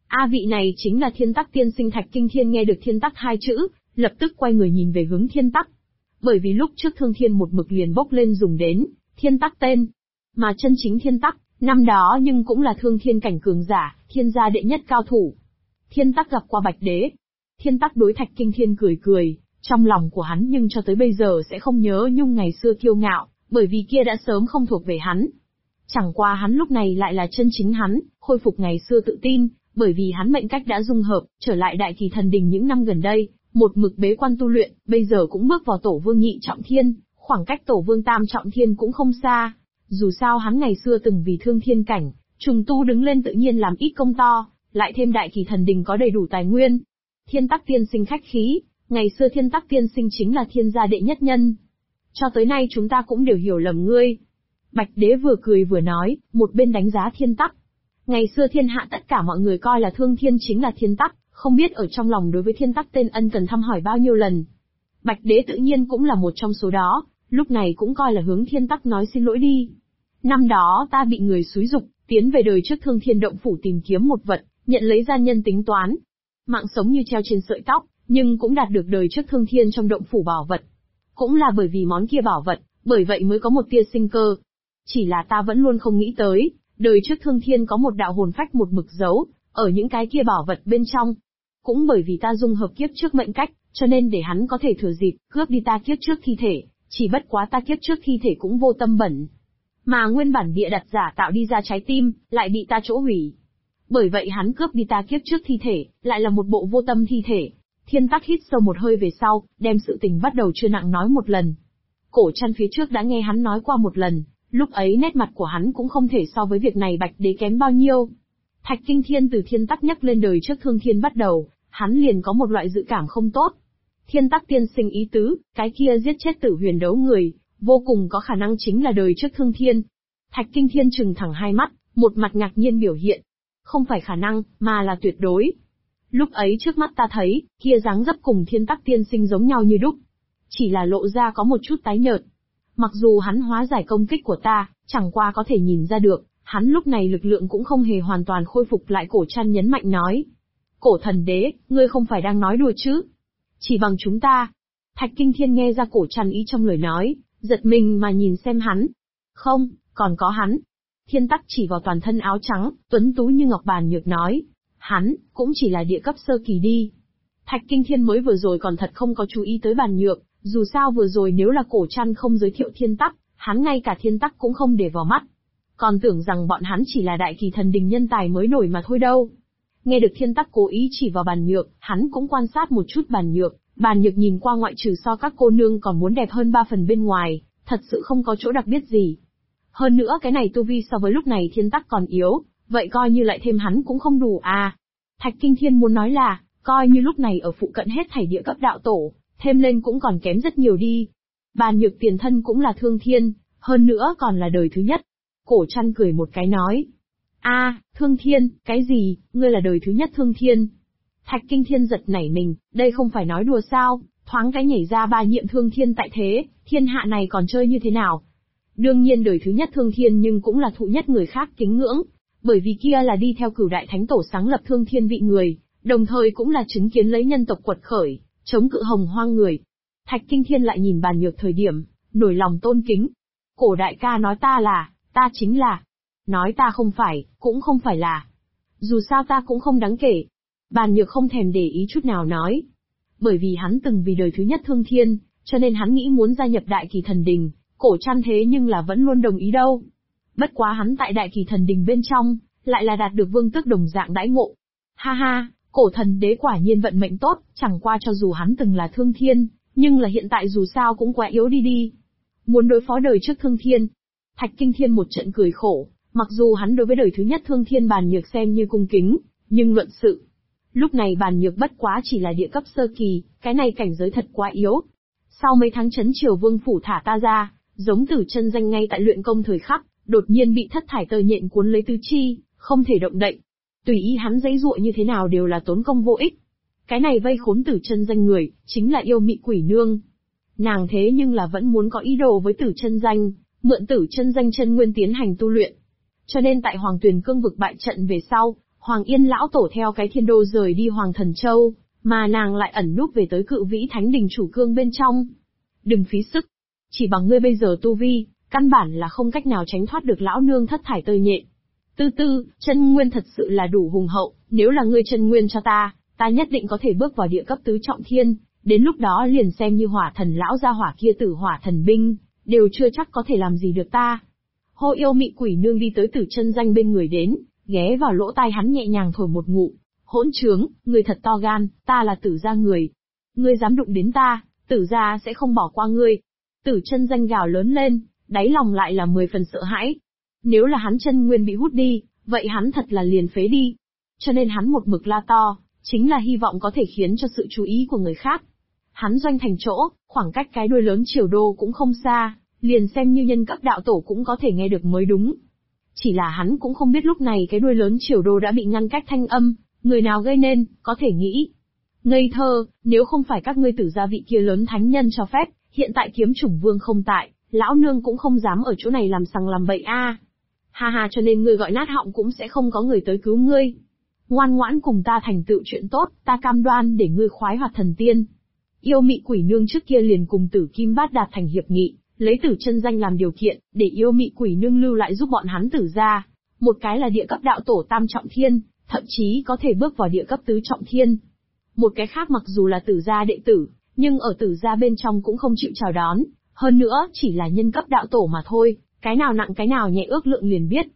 Speaker 1: Vị này chính là Thiên Tắc tiên sinh. Thạch Kinh Thiên nghe được Thiên Tắc hai chữ, lập tức quay người nhìn về hướng Thiên Tắc. Bởi vì lúc trước Thương Thiên một mực liền bốc lên dùng đến Thiên Tắc tên. Mà chân chính Thiên Tắc, năm đó nhưng cũng là Thương Thiên cảnh cường giả, thiên gia đệ nhất cao thủ. Thiên Tắc gặp qua Bạch Đế. Thiên Tắc đối Thạch Kinh Thiên cười cười, trong lòng của hắn nhưng cho tới bây giờ sẽ không nhớ nhung ngày xưa kiêu ngạo, bởi vì kia đã sớm không thuộc về hắn. Chẳng qua hắn lúc này lại là chân chính hắn, khôi phục ngày xưa tự tin, bởi vì hắn mệnh cách đã dung hợp, trở lại Đại Kỳ Thần Đình những năm gần đây, một mực bế quan tu luyện, bây giờ cũng bước vào Tổ Vương nhị trọng thiên, khoảng cách Tổ Vương tam trọng thiên cũng không xa. Dù sao hắn ngày xưa từng vì Thương Thiên cảnh, trùng tu đứng lên tự nhiên làm ít công to, lại thêm Đại Kỳ Thần Đình có đầy đủ tài nguyên. Thiên Tắc tiên sinh khách khí, ngày xưa Thiên Tắc tiên sinh chính là thiên gia đệ nhất nhân. Cho tới nay chúng ta cũng đều hiểu lầm ngươi. Bạch Đế vừa cười vừa nói, một bên đánh giá Thiên Tắc. Ngày xưa thiên hạ tất cả mọi người coi là Thương Thiên chính là Thiên Tắc, không biết ở trong lòng đối với Thiên Tắc tên ân cần thăm hỏi bao nhiêu lần. Bạch Đế tự nhiên cũng là một trong số đó, lúc này cũng coi là hướng Thiên Tắc nói xin lỗi đi. Năm đó ta bị người xúi dục, tiến về đời trước Thương Thiên động phủ tìm kiếm một vật, nhận lấy gian nhân tính toán. Mạng sống như treo trên sợi tóc, nhưng cũng đạt được đời trước Thương Thiên trong động phủ bảo vật. Cũng là bởi vì món kia bảo vật, bởi vậy mới có một tia sinh cơ. Chỉ là ta vẫn luôn không nghĩ tới, đời trước Thương Thiên có một đạo hồn phách một mực giấu, ở những cái kia bảo vật bên trong. Cũng bởi vì ta dung hợp kiếp trước mệnh cách, cho nên để hắn có thể thừa dịp, cướp đi ta kiếp trước thi thể, chỉ bất quá ta kiếp trước thi thể cũng vô tâm bẩn. Mà nguyên bản bịa đặt giả tạo đi ra trái tim, lại bị ta chỗ hủy. Bởi vậy hắn cướp đi ta kiếp trước thi thể, lại là một bộ vô tâm thi thể. Thiên Tắc hít sâu một hơi về sau, đem sự tình bắt đầu chưa nặng nói một lần. Cổ Trăn phía trước đã nghe hắn nói qua một lần, lúc ấy nét mặt của hắn cũng không thể so với việc này Bạch Đế kém bao nhiêu. Thạch Kinh Thiên từ Thiên Tắc nhắc lên đời trước Thương Thiên bắt đầu, hắn liền có một loại dự cảm không tốt. Thiên Tắc tiên sinh ý tứ, cái kia giết chết Tử Huyền đấu người, vô cùng có khả năng chính là đời trước Thương Thiên. Thạch Kinh Thiên trừng thẳng hai mắt, một mặt ngạc nhiên biểu hiện. Không phải khả năng, mà là tuyệt đối. Lúc ấy trước mắt ta thấy, kia dáng dấp cùng Thiên Tắc tiên sinh giống nhau như đúc. Chỉ là lộ ra có một chút tái nhợt. Mặc dù hắn hóa giải công kích của ta, chẳng qua có thể nhìn ra được, hắn lúc này lực lượng cũng không hề hoàn toàn khôi phục lại. Cổ Trăn nhấn mạnh nói. Cổ thần đế, ngươi không phải đang nói đùa chứ? Chỉ bằng chúng ta. Thạch Kinh Thiên nghe ra Cổ Trăn ý trong lời nói, giật mình mà nhìn xem hắn. Không, còn có hắn. Thiên Tắc chỉ vào toàn thân áo trắng, tuấn tú như ngọc Bàn Nhược nói. Hắn, cũng chỉ là địa cấp sơ kỳ đi. Thạch Kinh Thiên mới vừa rồi còn thật không có chú ý tới Bàn Nhược, dù sao vừa rồi nếu là Cổ Trăn không giới thiệu Thiên Tắc, hắn ngay cả Thiên Tắc cũng không để vào mắt. Còn tưởng rằng bọn hắn chỉ là Đại Kỳ Thần Đình nhân tài mới nổi mà thôi đâu. Nghe được Thiên Tắc cố ý chỉ vào Bàn Nhược, hắn cũng quan sát một chút Bàn Nhược. Bàn Nhược nhìn qua ngoại trừ so các cô nương còn muốn đẹp hơn 3 phần bên ngoài, thật sự không có chỗ đặc biệt gì. Hơn nữa cái này tu vi so với lúc này Thiên Tắc còn yếu, vậy coi như lại thêm hắn cũng không đủ à. Thạch Kinh Thiên muốn nói là, coi như lúc này ở phụ cận hết thảy địa cấp đạo tổ, thêm lên cũng còn kém rất nhiều đi. Bàn Nhược tiền thân cũng là Thương Thiên, hơn nữa còn là đời thứ nhất. Cổ Trăn cười một cái nói. Thương Thiên, cái gì, ngươi là đời thứ nhất Thương Thiên? Thạch Kinh Thiên giật nảy mình, đây không phải nói đùa sao, thoáng cái nhảy ra 3 nhiệm Thương Thiên tại thế, thiên hạ này còn chơi như thế nào? Đương nhiên đời thứ nhất Thương Thiên nhưng cũng là thụ nhất người khác kính ngưỡng, bởi vì kia là đi theo Cửu Đại Thánh Tổ sáng lập Thương Thiên vị người, đồng thời cũng là chứng kiến lấy nhân tộc quật khởi, chống cự Hồng Hoang người. Thạch Kinh Thiên lại nhìn Bàn Nhược thời điểm, nổi lòng tôn kính. Cổ đại ca nói ta là, ta chính là. Nói ta không phải, cũng không phải là. Dù sao ta cũng không đáng kể. Bàn Nhược không thèm để ý chút nào nói. Bởi vì hắn từng vì đời thứ nhất Thương Thiên, cho nên hắn nghĩ muốn gia nhập Đại Kỳ Thần Đình, Cổ Trăn thế nhưng là vẫn luôn đồng ý đâu. Bất quá hắn tại Đại Kỳ Thần Đình bên trong, lại là đạt được vương tước đồng dạng đãi ngộ. Ha ha, Cổ thần đế quả nhiên vận mệnh tốt, chẳng qua cho dù hắn từng là Thương Thiên, nhưng là hiện tại dù sao cũng quá yếu đi. Muốn đối phó đời trước Thương Thiên. Thạch Kinh Thiên một trận cười khổ, mặc dù hắn đối với đời thứ nhất Thương Thiên Bàn Nhược xem như cung kính, nhưng luận sự. Lúc này Bàn Nhược bất quá chỉ là địa cấp sơ kỳ, cái này cảnh giới thật quá yếu. Sau mấy tháng chấn triều vương phủ thả ta ra, giống Tử Chân Danh ngay tại luyện công thời khắc, đột nhiên bị thất thải tơ nhện cuốn lấy tứ chi, không thể động đậy. Tùy ý hắn giãy giụa như thế nào đều là tốn công vô ích. Cái này vây khốn Tử Chân Danh người, chính là yêu mị quỷ nương. Nàng thế nhưng là vẫn muốn có ý đồ với Tử Chân Danh, mượn Tử Chân Danh chân nguyên tiến hành tu luyện. Cho nên tại Hoàng Tuyền Cương vực bại trận về sau, Hoàng Yên lão tổ theo cái thiên đô rời đi Hoàng Thần Châu, mà nàng lại ẩn núp về tới Cự Vĩ Thánh Đình chủ cương bên trong. Đừng phí sức. Chỉ bằng ngươi bây giờ tu vi, căn bản là không cách nào tránh thoát được lão nương thất thải tơ nhện. Tư, chân nguyên thật sự là đủ hùng hậu, nếu là ngươi chân nguyên cho ta nhất định có thể bước vào địa cấp tứ trọng thiên, đến lúc đó liền xem như hỏa thần lão gia hỏa kia tử hỏa thần binh, đều chưa chắc có thể làm gì được ta. Hô Yêu Mị Quỷ Nương đi tới Tử Chân Danh bên người đến, ghé vào lỗ tai hắn nhẹ nhàng thổi một ngụm. Hỗn trướng, ngươi thật to gan, ta là Tử gia người. Ngươi dám đụng đến ta, Tử gia sẽ không bỏ qua ngươi. Tử Chân Danh gào lớn lên, đáy lòng lại là 10 phần sợ hãi. Nếu là hắn chân nguyên bị hút đi, vậy hắn thật là liền phế đi. Cho nên hắn một mực la to, chính là hy vọng có thể khiến cho sự chú ý của người khác. Hắn doanh thành chỗ, khoảng cách cái đuôi lớn Triều Đô cũng không xa, liền xem như nhân cấp đạo tổ cũng có thể nghe được mới đúng. Chỉ là hắn cũng không biết lúc này cái đuôi lớn Triều Đô đã bị ngăn cách thanh âm, người nào gây nên, có thể nghĩ. Ngây thơ, nếu không phải các ngươi Tử gia vị kia lớn thánh nhân cho phép, hiện tại Kiếm Chủng Vương không tại, lão nương cũng không dám ở chỗ này làm sằng làm bậy a. Ha, cho nên ngươi gọi nát họng cũng sẽ không có người tới cứu ngươi. Ngoan ngoãn cùng ta thành tựu chuyện tốt, ta cam đoan để ngươi khoái hoạt thần tiên. Yêu Mị Quỷ Nương trước kia liền cùng Tử Kim Bát đạt thành hiệp nghị, lấy Tử Chân Danh làm điều kiện, để Yêu Mị Quỷ Nương lưu lại giúp bọn hắn Tử gia. Một cái là địa cấp đạo tổ tam trọng thiên, thậm chí có thể bước vào địa cấp tứ trọng thiên. Một cái khác mặc dù là Tử gia đệ tử, nhưng ở Tử gia bên trong cũng không chịu chào đón, hơn nữa chỉ là nhân cấp đạo tổ mà thôi, cái nào nặng cái nào nhẹ ước lượng liền biết.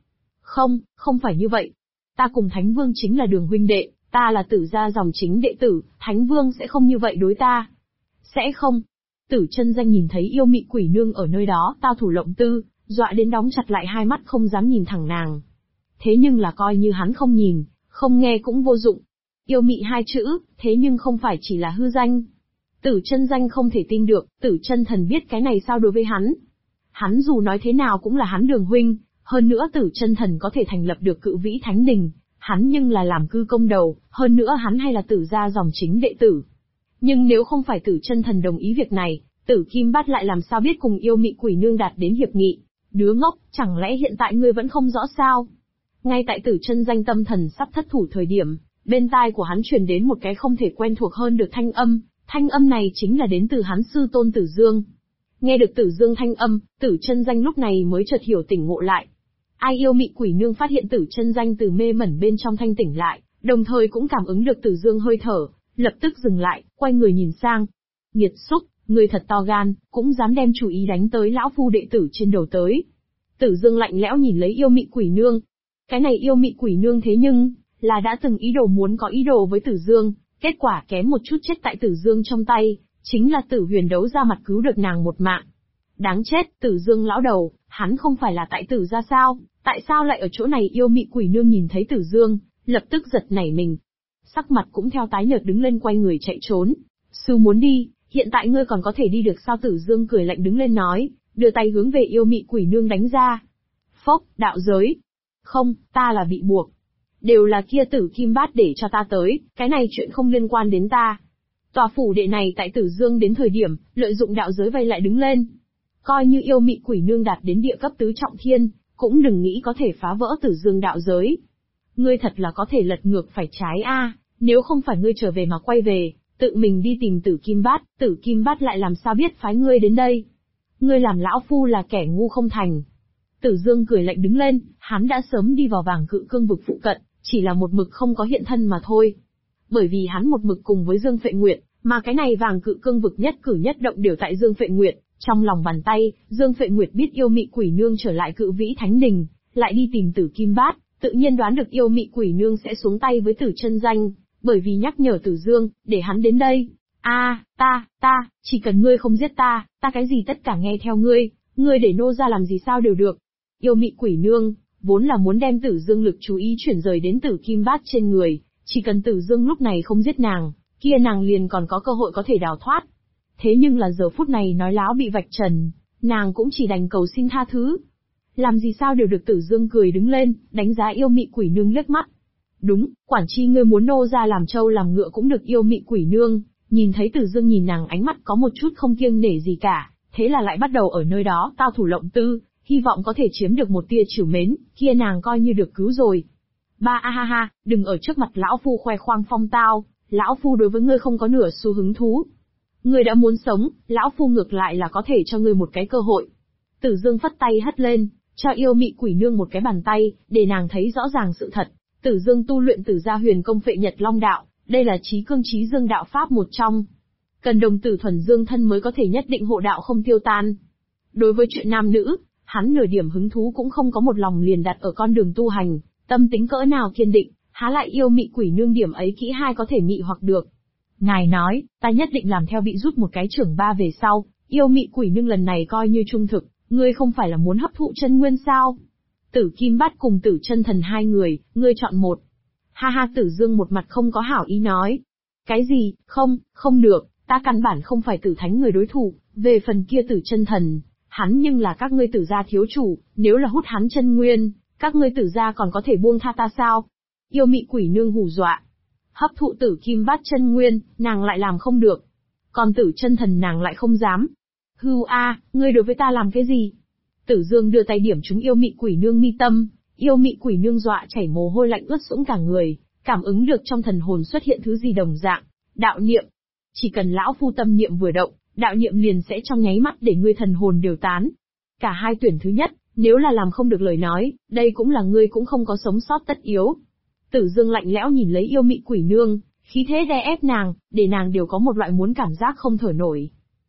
Speaker 1: Không phải như vậy. Ta cùng Thánh Vương chính là đường huynh đệ, ta là Tử gia dòng chính đệ tử, Thánh Vương sẽ không như vậy đối ta. Sẽ không. Tử Chân Danh nhìn thấy Yêu Mị Quỷ Nương ở nơi đó, tao thủ lộng tư, dọa đến đóng chặt lại hai mắt không dám nhìn thẳng nàng. Thế nhưng là coi như hắn không nhìn, không nghe cũng vô dụng. Yêu Mị hai chữ, thế nhưng không phải chỉ là hư danh. Tử Chân Danh không thể tin được, Tử Chân Thần biết cái này sao đối với hắn. Hắn dù nói thế nào cũng là hắn đường huynh, hơn nữa Tử Chân Thần có thể thành lập được Cự Vĩ Thánh Đình, hắn nhưng là làm cư công đầu, hơn nữa hắn hay là Tử gia dòng chính đệ tử. Nhưng nếu không phải Tử Chân Thần đồng ý việc này, Tử Kim Bát lại làm sao biết cùng Yêu Mị Quỷ Nương đạt đến hiệp nghị? Đứa ngốc, chẳng lẽ hiện tại ngươi vẫn không rõ sao? Ngay tại Tử Chân Danh tâm thần sắp thất thủ thời điểm, bên tai của hắn truyền đến một cái không thể quen thuộc hơn được thanh âm này chính là đến từ hắn sư tôn Tử Dương. Nghe được Tử Dương thanh âm, Tử Chân Danh lúc này mới chợt hiểu tỉnh ngộ lại. Ai Yêu Mị Quỷ Nương phát hiện Tử Chân Danh từ mê mẩn bên trong thanh tỉnh lại, đồng thời cũng cảm ứng được Tử Dương hơi thở, lập tức dừng lại, quay người nhìn sang. Nghiệt xúc, ngươi thật to gan, cũng dám đem chủ ý đánh tới lão phu đệ tử trên đầu tới. Tử Dương lạnh lẽo nhìn lấy Yêu Mị Quỷ Nương. Cái này Yêu Mị Quỷ Nương thế nhưng là đã từng ý đồ muốn có ý đồ với Tử Dương, kết quả kém một chút chết tại Tử Dương trong tay, chính là Tử Huyền đấu ra mặt cứu được nàng một mạng. Đáng chết, Tử Dương lão đầu, hắn không phải là tại Tử gia sao, tại sao lại ở chỗ này? Yêu Mị Quỷ Nương nhìn thấy Tử Dương, lập tức giật nảy mình. Sắc mặt cũng theo tái nhợt đứng lên quay người chạy trốn. Sư muốn đi, hiện tại ngươi còn có thể đi được sao? Tử Dương cười lạnh đứng lên nói, đưa tay hướng về Yêu Mị Quỷ Nương đánh ra. Phốc, đạo giới. Không, ta là bị buộc. Đều là kia Tử Kim Bát để cho ta tới, cái này chuyện không liên quan đến ta. Tòa phủ đệ này tại Tử Dương đến thời điểm, lợi dụng đạo giới vây lại đứng lên. Coi như Yêu Mị Quỷ Nương đạt đến địa cấp tứ trọng thiên, cũng đừng nghĩ có thể phá vỡ Tử Dương đạo giới. Ngươi thật là có thể lật ngược phải trái a, nếu không phải ngươi trở về mà quay về, tự mình đi tìm Tử Kim Bát lại làm sao biết phái ngươi đến đây? Ngươi làm lão phu là kẻ ngu không thành. Tử Dương cười lạnh đứng lên, hắn đã sớm đi vào Vàng Cự Cương vực phụ cận, chỉ là một mực không có hiện thân mà thôi. Bởi vì hắn một mực cùng với Dương Phệ Nguyệt, mà cái này Vàng Cự Cương vực nhất cử nhất động đều tại Dương Phệ Nguyệt, trong lòng bàn tay. Dương Phệ Nguyệt biết Yêu Mị Quỷ Nương trở lại Cự Vĩ Thánh Đình, lại đi tìm Tử Kim Bát, tự nhiên đoán được Yêu Mị Quỷ Nương sẽ xuống tay với Tử Chân Danh, bởi vì nhắc nhở Tử Dương, để hắn đến đây. Ta, chỉ cần ngươi không giết ta cái gì tất cả nghe theo ngươi để nô ra làm gì sao đều được. Yêu Mị Quỷ Nương vốn là muốn đem Tử Dương lực chú ý chuyển rời đến Tử Kim Bát trên người, chỉ cần Tử Dương lúc này không giết nàng, kia nàng liền còn có cơ hội có thể đào thoát. Thế nhưng là giờ phút này nói láo bị vạch trần, nàng cũng chỉ đành cầu xin tha thứ. Làm gì sao đều được. Tử Dương cười đứng lên, đánh giá Yêu Mị Quỷ Nương liếc mắt. Đúng, quản chi ngươi muốn nô ra làm trâu làm ngựa cũng được. Yêu Mị Quỷ Nương nhìn thấy Tử Dương nhìn nàng ánh mắt có một chút không kiêng nể gì cả, thế là lại bắt đầu ở nơi đó tao thủ lộng tư, hy vọng có thể chiếm được một tia trìu mến, kia nàng coi như được cứu rồi. Ba a ha ha, đừng ở trước mặt lão phu khoe khoang phong tao, lão phu đối với ngươi không có nửa xu hứng thú. Ngươi đã muốn sống, lão phu ngược lại là có thể cho ngươi một cái cơ hội. Tử Dương phất tay hất lên, cho yêu mị quỷ nương một cái bàn tay, để nàng thấy rõ ràng sự thật. Tử Dương tu luyện Tử Gia Huyền Công Phệ Nhật Long Đạo, đây là chí cương chí dương đạo pháp một trong. Cần đồng tử thuần dương thân mới có thể nhất định hộ đạo không tiêu tan. Đối với chuyện nam nữ, hắn nửa điểm hứng thú cũng không có, một lòng liền đặt ở con đường tu hành, tâm tính cỡ nào kiên định, há lại yêu mị quỷ nương điểm ấy kỹ hai có thể mị hoặc được. Ngài nói, ta nhất định làm theo, bị rút một cái trưởng ba về sau, yêu mị quỷ nương lần này coi như trung thực, ngươi không phải là muốn hấp thụ chân nguyên sao? Tử Kim Bát cùng Tử Chân Thần hai người, ngươi chọn một. Ha ha, Tử Dương một mặt không có hảo ý nói. Cái gì, không được, ta căn bản không phải Tử Thánh người đối thủ, về phần kia Tử Chân Thần, hắn nhưng là các ngươi Tử gia thiếu chủ, nếu là hút hắn chân nguyên, các ngươi Tử gia còn có thể buông tha ta sao? Yêu mị quỷ nương hù dọa. Hấp thụ Tử Kim Bát chân nguyên, nàng lại làm không được. Còn Tử Chân Thần nàng lại không dám. Hưu a, ngươi đối với ta làm cái gì? Tử Dương đưa tay điểm trúng yêu mị quỷ nương mi tâm, yêu mị quỷ nương dọa chảy mồ hôi lạnh ướt sũng cả người, cảm ứng được trong thần hồn xuất hiện thứ gì đồng dạng, đạo niệm. Chỉ cần lão phu tâm niệm vừa động, đạo niệm liền sẽ trong nháy mắt để ngươi thần hồn đều tán. Cả hai tuyển thứ nhất, nếu là làm không được lời nói, đây cũng là ngươi cũng không có sống sót tất yếu. Tử Dương lạnh lẽo nhìn lấy yêu mị quỷ nương, khí thế đè ép nàng, để nàng đều có một loại muốn cảm giác không thở nổi.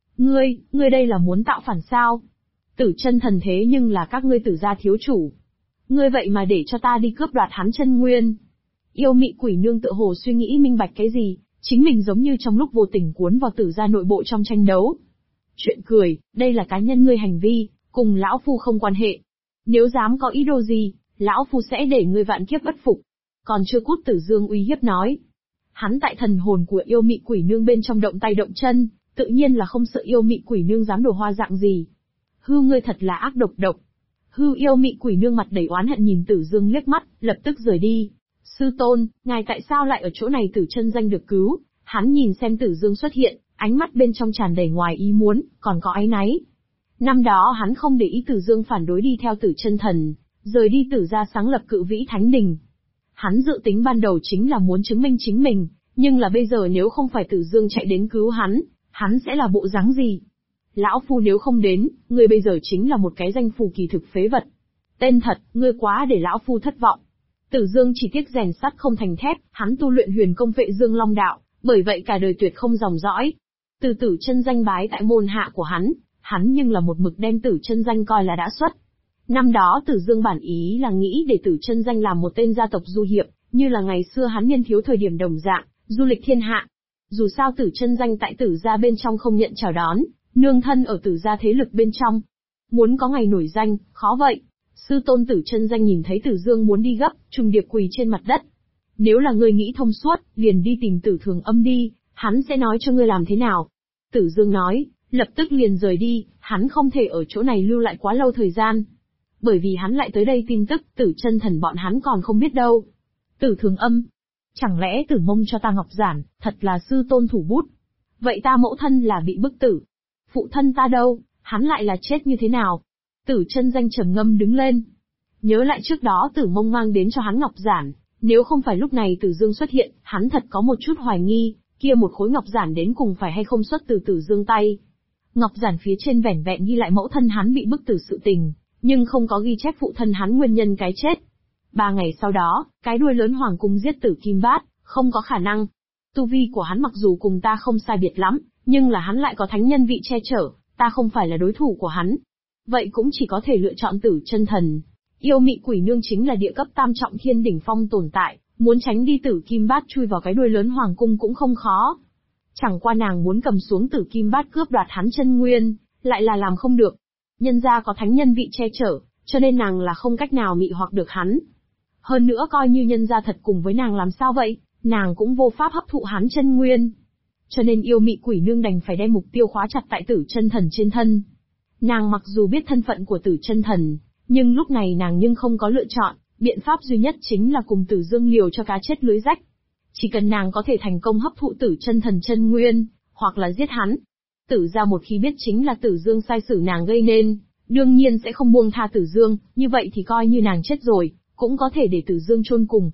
Speaker 1: Ngươi đây là muốn tạo phản sao? Tử Chân Thần thế nhưng là các ngươi Tử gia thiếu chủ. Ngươi vậy mà để cho ta đi cướp đoạt hắn chân nguyên. Yêu mị quỷ nương tựa hồ suy nghĩ minh bạch cái gì, chính mình giống như trong lúc vô tình cuốn vào Tử gia nội bộ trong tranh đấu. Chuyện cười, đây là cá nhân ngươi hành vi, cùng lão phu không quan hệ. Nếu dám có ý đồ gì, lão phu sẽ để ngươi vạn kiếp bất phục. Còn chưa cút, Tử Dương uy hiếp nói. Hắn tại thần hồn của yêu mị quỷ nương bên trong động tay động chân, tự nhiên là không sợ yêu mị quỷ nương dám đổ hoa dạng gì. Hư, ngươi thật là ác độc. Hư, yêu mị quỷ nương mặt đầy oán hận nhìn Tử Dương liếc mắt, lập tức rời đi. Sư tôn, ngài tại sao lại ở chỗ này? Tử Chân Danh được cứu. Hắn nhìn xem Tử Dương xuất hiện, ánh mắt bên trong tràn đầy ngoài ý muốn, còn có áy náy. Năm đó hắn không để ý Tử Dương phản đối đi theo Tử Chân Thần, rời đi Tử gia sáng lập Cự Vĩ Thánh Đình. Hắn dự tính ban đầu chính là muốn chứng minh chính mình, nhưng là bây giờ nếu không phải Tử Dương chạy đến cứu hắn sẽ là bộ dáng gì? Lão phu nếu không đến, ngươi bây giờ chính là một cái danh phù kỳ thực phế vật. Tên thật, ngươi quá để lão phu thất vọng. Tử Dương chỉ tiếc rèn sắt không thành thép, hắn tu luyện huyền công Phệ Dương Long Đạo, bởi vậy cả đời tuyệt không dòng dõi. Từ Tử Chân Danh bái tại môn hạ của hắn nhưng là một mực đem Tử Chân Danh coi là đã xuất. Năm đó Tử Dương bản ý là nghĩ để Tử Chân Danh làm một tên gia tộc du hiệp, như là ngày xưa hắn niên thiếu thời điểm đồng dạng, du lịch thiên hạ. Dù sao Tử Chân Danh tại Tử gia bên trong không nhận chào đón, nương thân ở Tử gia thế lực bên trong. Muốn có ngày nổi danh, khó vậy. Sư tôn Tử Chân Danh nhìn thấy Tử Dương muốn đi gấp, trùng điệp quỳ trên mặt đất. Nếu là ngươi nghĩ thông suốt, liền đi tìm Tử Thường Âm đi, hắn sẽ nói cho ngươi làm thế nào. Tử Dương nói, lập tức liền rời đi, hắn không thể ở chỗ này lưu lại quá lâu thời gian. Bởi vì hắn lại tới đây tin tức, Tử Chân Thần bọn hắn còn không biết đâu. Tử Thường Âm, chẳng lẽ Tử Mông cho ta ngọc giản, thật là sư tôn thủ bút. Vậy ta mẫu thân là bị bức tử. Phụ thân ta đâu, hắn lại là chết như thế nào? Tử Chân Danh trầm ngâm đứng lên. Nhớ lại trước đó Tử Mông mang đến cho hắn ngọc giản, nếu không phải lúc này Tử Dương xuất hiện, hắn thật có một chút hoài nghi, kia một khối ngọc giản đến cùng phải hay không xuất từ Tử Dương tay. Ngọc giản phía trên vẻn vẹn ghi lại mẫu thân hắn bị bức tử sự tình, nhưng không có ghi chép phụ thân hắn nguyên nhân cái chết. 3 ngày sau đó, cái đuôi lớn hoàng cung giết Tử Kim Bát, không có khả năng. Tu vi của hắn mặc dù cùng ta không sai biệt lắm, nhưng là hắn lại có thánh nhân vị che chở, ta không phải là đối thủ của hắn. Vậy cũng chỉ có thể lựa chọn Tử Chân Thần. Yêu mị quỷ nương chính là địa cấp tam trọng thiên đỉnh phong tồn tại, muốn tránh đi Tử Kim Bát chui vào cái đuôi lớn hoàng cung cũng không khó. Chẳng qua nàng muốn cầm xuống Tử Kim Bát cướp đoạt hắn chân nguyên, lại là làm không được. Nhân gia có thánh nhân vị che chở, cho nên nàng là không cách nào mị hoặc được hắn. Hơn nữa coi như nhân gia thật cùng với nàng làm sao vậy, nàng cũng vô pháp hấp thụ hắn chân nguyên. Cho nên yêu mị quỷ nương đành phải đem mục tiêu khóa chặt tại Tử Chân Thần trên thân. Nàng mặc dù biết thân phận của Tử Chân Thần, nhưng lúc này nàng nhưng không có lựa chọn, biện pháp duy nhất chính là cùng Tử Dương liều cho cá chết lưới rách. Chỉ cần nàng có thể thành công hấp thụ Tử Chân Thần chân nguyên, hoặc là giết hắn. Tử gia một khi biết chính là Tử Dương sai sử nàng gây nên, đương nhiên sẽ không buông tha Tử Dương, như vậy thì coi như nàng chết rồi, cũng có thể để Tử Dương chôn cùng.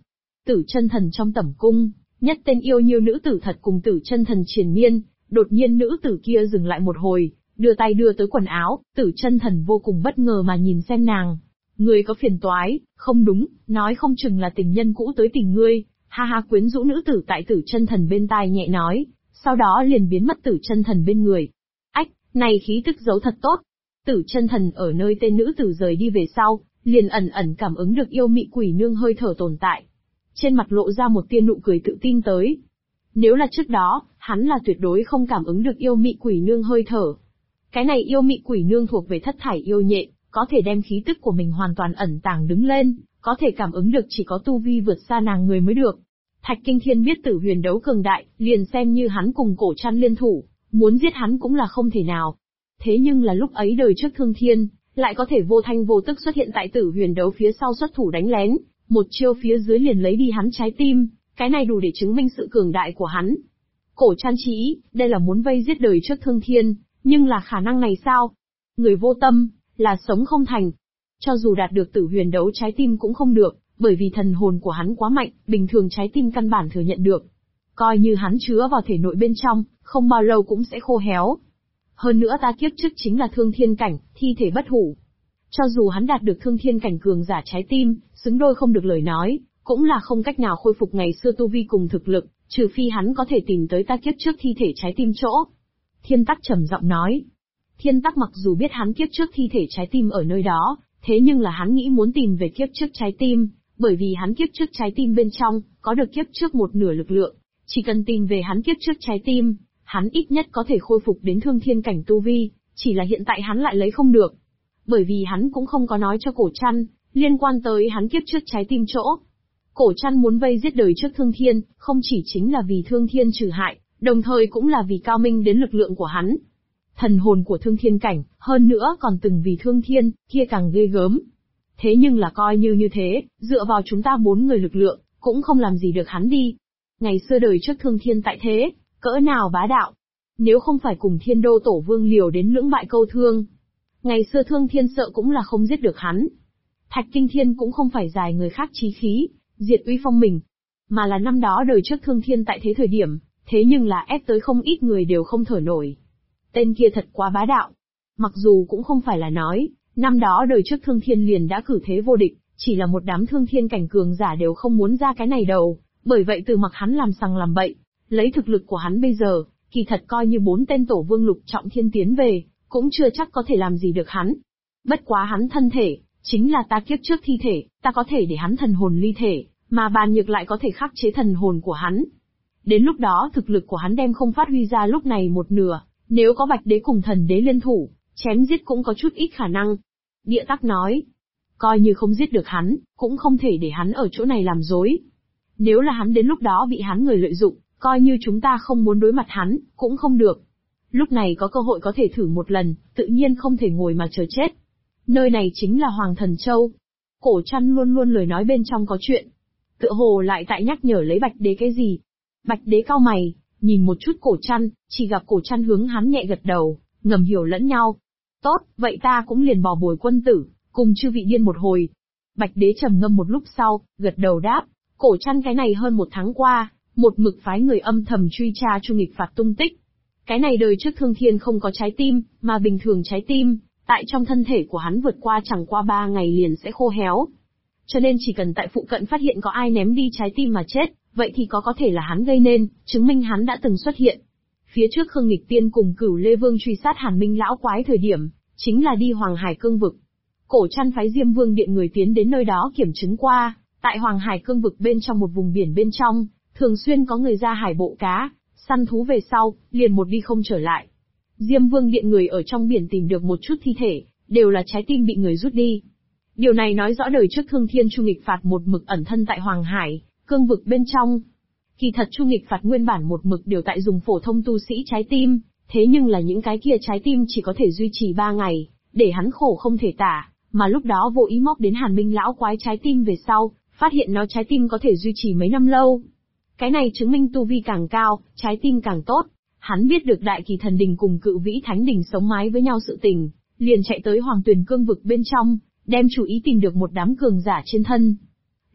Speaker 1: Tử Chân Thần trong tẩm cung, nhất tên yêu nhiêu nữ tử thật cùng Tử Chân Thần triền miên, đột nhiên nữ tử kia dừng lại một hồi, đưa tay đưa tới quần áo, Tử Chân Thần vô cùng bất ngờ mà nhìn xem nàng. Ngươi có phiền toái, không đúng, nói không chừng là tình nhân cũ tới tìm ngươi, ha ha. Quyến rũ nữ tử tại Tử Chân Thần bên tai nhẹ nói, sau đó liền biến mất Tử Chân Thần bên người. Ách, này khí tức giấu thật tốt. Tử Chân Thần ở nơi tên nữ tử rời đi về sau, liền ẩn ẩn cảm ứng được yêu mị quỷ nương hơi thở tồn tại. Trên mặt lộ ra một tia nụ cười tự tin tới. Nếu là trước đó, hắn là tuyệt đối không cảm ứng được yêu mị quỷ nương hơi thở. Cái này yêu mị quỷ nương thuộc về thất thải yêu nhện, có thể đem khí tức của mình hoàn toàn ẩn tàng đứng lên, có thể cảm ứng được chỉ có tu vi vượt xa nàng người mới được. Thạch Kinh Thiên biết Tử Huyền đấu cường đại, liền xem như hắn cùng Cổ Trăn liên thủ, muốn giết hắn cũng là không thể nào. Thế nhưng là lúc ấy đời trước Thương Thiên, lại có thể vô thanh vô tức xuất hiện tại Tử Huyền đấu phía sau xuất thủ đánh lén, một chiêu phía dưới liền lấy đi hắn trái tim, cái này đủ để chứng minh sự cường đại của hắn. Cổ Trăn chỉ, đây là muốn vây giết đời trước Thương Thiên, nhưng là khả năng này sao? Người vô tâm, là sống không thành. Cho dù đạt được Tử Huyền đấu trái tim cũng không được, bởi vì thần hồn của hắn quá mạnh, bình thường trái tim căn bản thừa nhận được. Coi như hắn chứa vào thể nội bên trong, không bao lâu cũng sẽ khô héo. Hơn nữa ta kiếp trước chính là Thương Thiên cảnh, thi thể bất hủ. Cho dù hắn đạt được Thương Thiên cảnh cường giả trái tim, xứng đôi không được lời nói, cũng là không cách nào khôi phục ngày xưa tu vi cùng thực lực, trừ phi hắn có thể tìm tới ta kiếp trước thi thể trái tim chỗ. Thiên Tắc trầm giọng nói. Thiên Tắc mặc dù biết hắn kiếp trước thi thể trái tim ở nơi đó, thế nhưng là hắn nghĩ muốn tìm về kiếp trước trái tim, bởi vì hắn kiếp trước trái tim bên trong, có được kiếp trước một nửa lực lượng. Chỉ cần tìm về hắn kiếp trước trái tim, hắn ít nhất có thể khôi phục đến Thương Thiên cảnh tu vi, chỉ là hiện tại hắn lại lấy không được. Bởi vì hắn cũng không có nói cho Cổ Trăn, liên quan tới hắn kiếp trước trái tim chỗ. Cổ Trăn muốn vây giết đời trước Thương Thiên, không chỉ chính là vì Thương Thiên trừ hại, đồng thời cũng là vì cao minh đến lực lượng của hắn. Thần hồn của Thương Thiên cảnh, hơn nữa còn từng vì Thương Thiên, kia càng ghê gớm. Thế nhưng là coi như thế, dựa vào chúng ta 4 người lực lượng, cũng không làm gì được hắn đi. Ngày xưa đời trước Thương Thiên tại thế, cỡ nào bá đạo. Nếu không phải cùng Thiên Đô Tổ Vương liều đến lưỡng bại câu thương, ngày xưa Thương Thiên sợ cũng là không giết được hắn. Thạch Kinh Thiên cũng không phải giải người khác chí khí, diệt uy phong mình, mà là năm đó đời trước Thương Thiên tại thế thời điểm, thế nhưng là ép tới không ít người đều không thở nổi. Tên kia thật quá bá đạo. Mặc dù cũng không phải là nói, năm đó đời trước Thương Thiên liền đã cử thế vô địch, chỉ là một đám Thương Thiên cảnh cường giả đều không muốn ra cái này đầu, bởi vậy từ mặc hắn làm sằng làm bậy, lấy thực lực của hắn bây giờ, kỳ thật coi như 4 tên Tổ Vương lục trọng thiên tiến về, cũng chưa chắc có thể làm gì được hắn. Bất quá hắn thân thể, chính là ta kiếp trước thi thể, ta có thể để hắn thần hồn ly thể, mà Bàn Nhược lại có thể khắc chế thần hồn của hắn. Đến lúc đó thực lực của hắn đem không phát huy ra lúc này một nửa, nếu có Bạch Đế cùng Thần Đế liên thủ, chém giết cũng có chút ít khả năng. Địa Tắc nói, coi như không giết được hắn, cũng không thể để hắn ở chỗ này làm dối. Nếu là hắn đến lúc đó bị hắn người lợi dụng, coi như chúng ta không muốn đối mặt hắn, cũng không được. Lúc này có cơ hội có thể thử một lần, tự nhiên không thể ngồi mà chờ chết. Nơi này chính là Hoàng Thần Châu. Cổ Trăn luôn luôn lời nói bên trong có chuyện. Tựa hồ lại tại nhắc nhở lấy Bạch Đế cái gì. Bạch Đế cau mày, nhìn một chút Cổ Trăn, chỉ gặp Cổ Trăn hướng hắn nhẹ gật đầu, ngầm hiểu lẫn nhau. Tốt, vậy ta cũng liền bỏ bồi quân tử, cùng chư vị điên một hồi. Bạch Đế trầm ngâm một lúc sau, gật đầu đáp, Cổ Trăn cái này hơn 1 tháng qua, một mực phái người âm thầm truy tra Chu Nghịch Phạt tung tích. Cái này đời trước Thương Thiên không có trái tim, mà bình thường trái tim, tại trong thân thể của hắn vượt qua chẳng qua 3 ngày liền sẽ khô héo. Cho nên chỉ cần tại phụ cận phát hiện có ai ném đi trái tim mà chết, vậy thì có thể là hắn gây nên, chứng minh hắn đã từng xuất hiện. Phía trước Khương Nghịch Tiên cùng Cửu Lê Vương truy sát Hàn Minh lão quái thời điểm, chính là đi Hoàng Hải Cương vực. Cổ Trăn phái Diêm Vương điện người tiến đến nơi đó kiểm chứng qua, tại Hoàng Hải Cương vực bên trong một vùng biển bên trong, thường xuyên có người ra hải bộ cá, săn thú về sau, liền một đi không trở lại. Diêm Vương điện người ở trong biển tìm được một chút thi thể, đều là trái tim bị người rút đi. Điều này nói rõ đời trước Thương Thiên Chu Nghịch Phạt một mực ẩn thân tại Hoàng Hải, Cương vực bên trong. Kỳ thật Chu Nghịch Phạt nguyên bản một mực đều tại dùng phổ thông tu sĩ trái tim, thế nhưng là những cái kia trái tim chỉ có thể duy trì 3 ngày, để hắn khổ không thể tả, mà lúc đó vô ý móc đến Hàn Minh lão quái trái tim về sau, phát hiện nó trái tim có thể duy trì mấy năm lâu. Cái này chứng minh tu vi càng cao, trái tim càng tốt. Hắn biết được Đại Kỳ Thần Đình cùng Cự Vĩ Thánh Đình sống mái với nhau sự tình, liền chạy tới Hoàng Tuyền Cương vực bên trong, đem chủ ý tìm được một đám cường giả trên thân.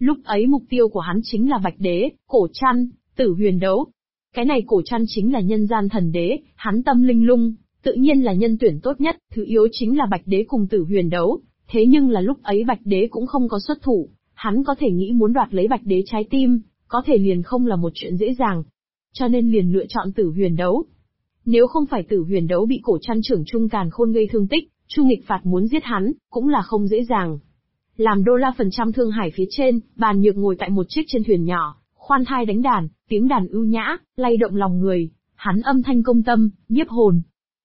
Speaker 1: Lúc ấy mục tiêu của hắn chính là Bạch Đế, Cổ Trăn, Tử Huyền Đấu. Cái này Cổ Trăn chính là nhân gian thần đế, hắn tâm linh lung, tự nhiên là nhân tuyển tốt nhất, thứ yếu chính là Bạch Đế cùng Tử Huyền Đấu. Thế nhưng là lúc ấy Bạch Đế cũng không có xuất thủ, hắn có thể nghĩ muốn đoạt lấy Bạch Đế trái tim, có thể liền không là một chuyện dễ dàng. Cho nên liền lựa chọn Tử Huyền Đấu. Nếu không phải Tử Huyền Đấu bị Cổ Trăn trưởng Trung Càn Khôn gây thương tích, Chu Nghịch Phạt muốn giết hắn, cũng là không dễ dàng. Làm đô la phần trăm Thương Hải phía trên, Bàn Nhược ngồi tại một chiếc trên thuyền nhỏ, khoan thai đánh đàn, tiếng đàn ưu nhã, lay động lòng người, hắn âm thanh công tâm, nhiếp hồn.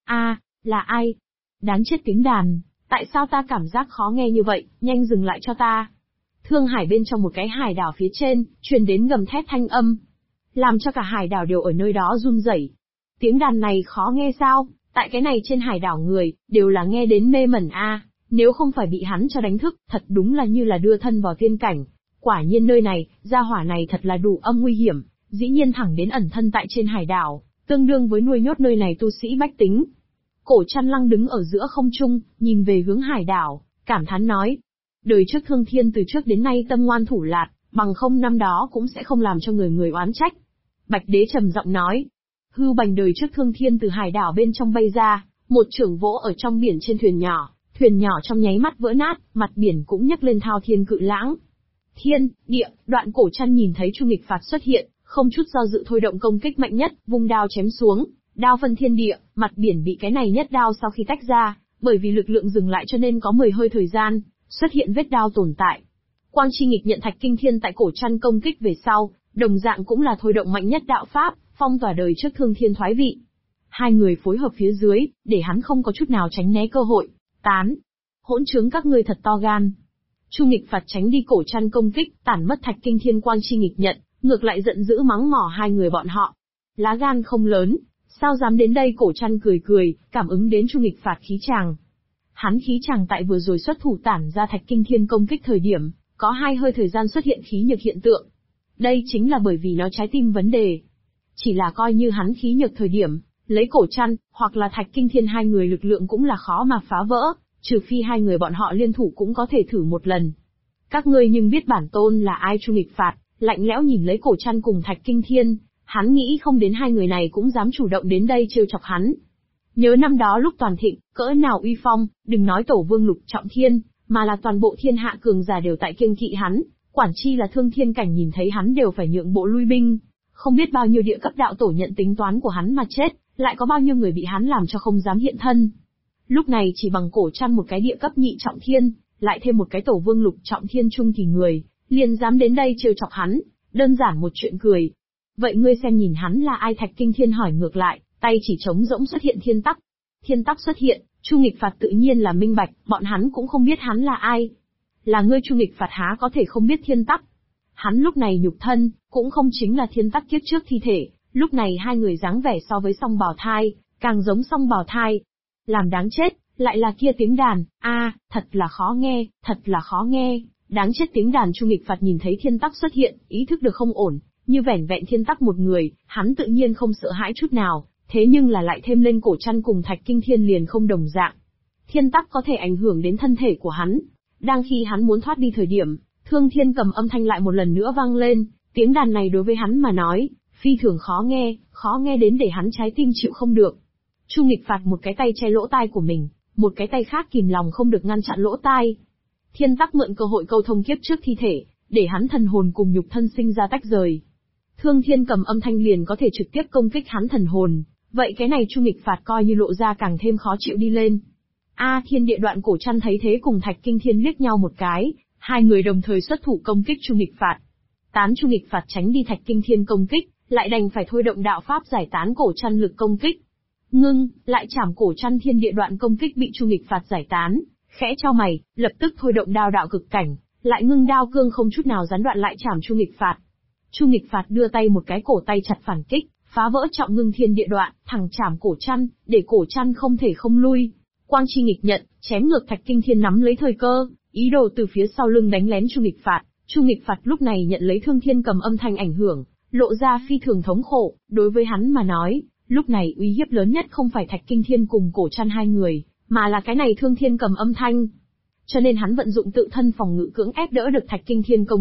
Speaker 1: Là ai? Đáng chết tiếng đàn, tại sao ta cảm giác khó nghe như vậy, nhanh dừng lại cho ta. Thương Hải bên trong một cái hải đảo phía trên, truyền đến gầm thét thanh âm, làm cho cả hải đảo đều ở nơi đó run rẩy. Tiếng đàn này khó nghe sao? Tại cái này trên hải đảo người, đều là nghe đến mê mẩn nếu không phải bị hắn cho đánh thức, thật đúng là như là đưa thân vào tiên cảnh. Quả nhiên nơi này, gia hỏa này thật là đủ âm nguy hiểm, dĩ nhiên thẳng đến ẩn thân tại trên hải đảo, tương đương với nuôi nhốt nơi này tu sĩ bách tính. Cổ Trăn Lăng đứng ở giữa không trung, nhìn về hướng hải đảo, cảm thán nói. Đời trước Thương Thiên từ trước đến nay tâm ngoan thủ lạt, bằng không năm đó cũng sẽ không làm cho người oán trách. Bạch Đế trầm giọng nói. Hưu Bành đời trước Thương Thiên từ hải đảo bên trong bay ra, một chưởng vỗ ở trong biển trên thuyền nhỏ trong nháy mắt vỡ nát, mặt biển cũng nhấc lên thao thiên cự lãng. Thiên, địa, đoạn Cổ Trăn nhìn thấy Chu Nghịch Phạt xuất hiện, không chút do dự thôi động công kích mạnh nhất, vung đao chém xuống, đao phân thiên địa, mặt biển bị cái này nhất đao sau khi tách ra, bởi vì lực lượng dừng lại cho nên có 10 hơi thời gian, xuất hiện vết đao tồn tại. Quang Chi Nghịch nhận Thạch Kinh Thiên tại Cổ Trăn công kích về sau, đồng dạng cũng là thôi động mạnh nhất đạo pháp, phong tỏa đời trước Thương Thiên thoái vị. Hai người phối hợp phía dưới, để hắn không có chút nào tránh né cơ hội. Tán. Hỗn trướng các ngươi thật to gan. Chu Nghịch Phạt tránh đi Cổ Trăn công kích, tản mất Thạch Kinh Thiên Quang Chi Nghịch nhận, ngược lại giận dữ mắng mỏ hai người bọn họ. Lá gan không lớn, sao dám đến đây? Cổ Trăn cười, cảm ứng đến Chu Nghịch Phạt khí chàng. Hắn khí chàng tại vừa rồi xuất thủ tản ra Thạch Kinh Thiên công kích thời điểm, có 2 hơi thời gian xuất hiện khí nhược hiện tượng. Đây chính là bởi vì nó trái tim vấn đề. Chỉ là coi như hắn khí nhược thời điểm, lấy Cổ Trăn, hoặc là Thạch Kinh Thiên hai người lực lượng cũng là khó mà phá vỡ, trừ phi hai người bọn họ liên thủ cũng có thể thử một lần. Các ngươi nhưng biết bản tôn là ai? Chu Nghịch Phạt lạnh lẽo nhìn lấy Cổ Trăn cùng Thạch Kinh Thiên, hắn nghĩ không đến hai người này cũng dám chủ động đến đây trêu chọc hắn. Nhớ năm đó lúc toàn thịnh, cỡ nào uy phong, đừng nói Tổ Vương Lục Trọng Thiên, mà là toàn bộ thiên hạ cường giả đều tại kiêng kỵ hắn, quản chi là Thương Thiên cảnh nhìn thấy hắn đều phải nhượng bộ lui binh. Không biết bao nhiêu địa cấp đạo tổ nhận tính toán của hắn mà chết, lại có bao nhiêu người bị hắn làm cho không dám hiện thân. Lúc này chỉ bằng Cổ Trăn một cái địa cấp nhị trọng thiên, lại thêm một cái Tổ Vương Lục Trọng Thiên trung kỳ người, liền dám đến đây trêu chọc hắn, đơn giản một chuyện cười. Vậy ngươi xem nhìn hắn là ai? Thạch Kinh Thiên hỏi ngược lại, tay chỉ trống rỗng xuất hiện thiên tắc. Thiên tắc xuất hiện, Chu Nghịch Phạt tự nhiên là minh bạch, bọn hắn cũng không biết hắn là ai. Là ngươi? Chu Nghịch Phạt há có thể không biết thiên tắc. Hắn lúc này nhục thân, cũng không chính là thiên tắc kiếp trước thi thể, lúc này hai người dáng vẻ so với song bào thai, càng giống song bào thai. Làm đáng chết, lại là kia tiếng đàn, thật là khó nghe, thật là khó nghe, đáng chết tiếng đàn. Chu Nghịch Phạt nhìn thấy thiên tắc xuất hiện, ý thức được không ổn, như vẻn vẹn thiên tắc một người, hắn tự nhiên không sợ hãi chút nào, thế nhưng là lại thêm lên Cổ Trăn cùng Thạch Kinh Thiên liền không đồng dạng. Thiên tắc có thể ảnh hưởng đến thân thể của hắn. Đang khi hắn muốn thoát đi thời điểm, Thương Thiên Cầm âm thanh lại một lần nữa vang lên, tiếng đàn này đối với hắn mà nói, phi thường khó nghe đến để hắn trái tim chịu không được. Chu Nghịch Phạt một cái tay che lỗ tai của mình, một cái tay khác kìm lòng không được ngăn chặn lỗ tai. Thiên tắc mượn cơ hội câu thông kiếp trước thi thể, để hắn thần hồn cùng nhục thân sinh ra tách rời. Thương Thiên Cầm âm thanh liền có thể trực tiếp công kích hắn thần hồn, vậy cái này Chu Nghịch Phạt coi như lộ ra càng thêm khó chịu đi lên. Thiên địa đoạn Cổ Trăn thấy thế cùng Thạch Kinh Thiên liếc nhau một cái, hai người đồng thời xuất thủ công kích Chu Nghịch Phạt. Tán Chu Nghịch Phạt tránh đi Thạch Kinh Thiên công kích, lại đành phải thôi động đạo pháp giải tán Cổ Trăn lực công kích. Ngưng, lại chảm Cổ Trăn thiên địa đoạn công kích bị Chu Nghịch Phạt giải tán, khẽ chau mày, lập tức thôi động đao đạo cực cảnh, lại ngưng đao cương không chút nào gián đoạn lại chảm Chu Nghịch Phạt. Chu Nghịch Phạt đưa tay một cái cổ tay chặt phản kích, phá vỡ trọng ngưng thiên địa đoạn, thẳng chảm Cổ Trăn, để Cổ Trăn không thể không lui. Quang Chi Nghịch nhận, chém ngược Thạch Kinh Thiên nắm lấy thời cơ, ý đồ từ phía sau lưng đánh lén Chu Nghịch Phạt. Chu Nghịch Phạt lúc này nhận lấy Thương Thiên Cầm âm thanh ảnh hưởng, lộ ra phi thường thống khổ, đối với hắn mà nói, lúc này uy hiếp lớn nhất không phải Thạch Kinh Thiên cùng Cổ Trăn hai người, mà là cái này Thương Thiên Cầm âm thanh. Cho nên hắn vận dụng tự thân phòng ngự cưỡng ép đỡ được Thạch Kinh Thiên công kích,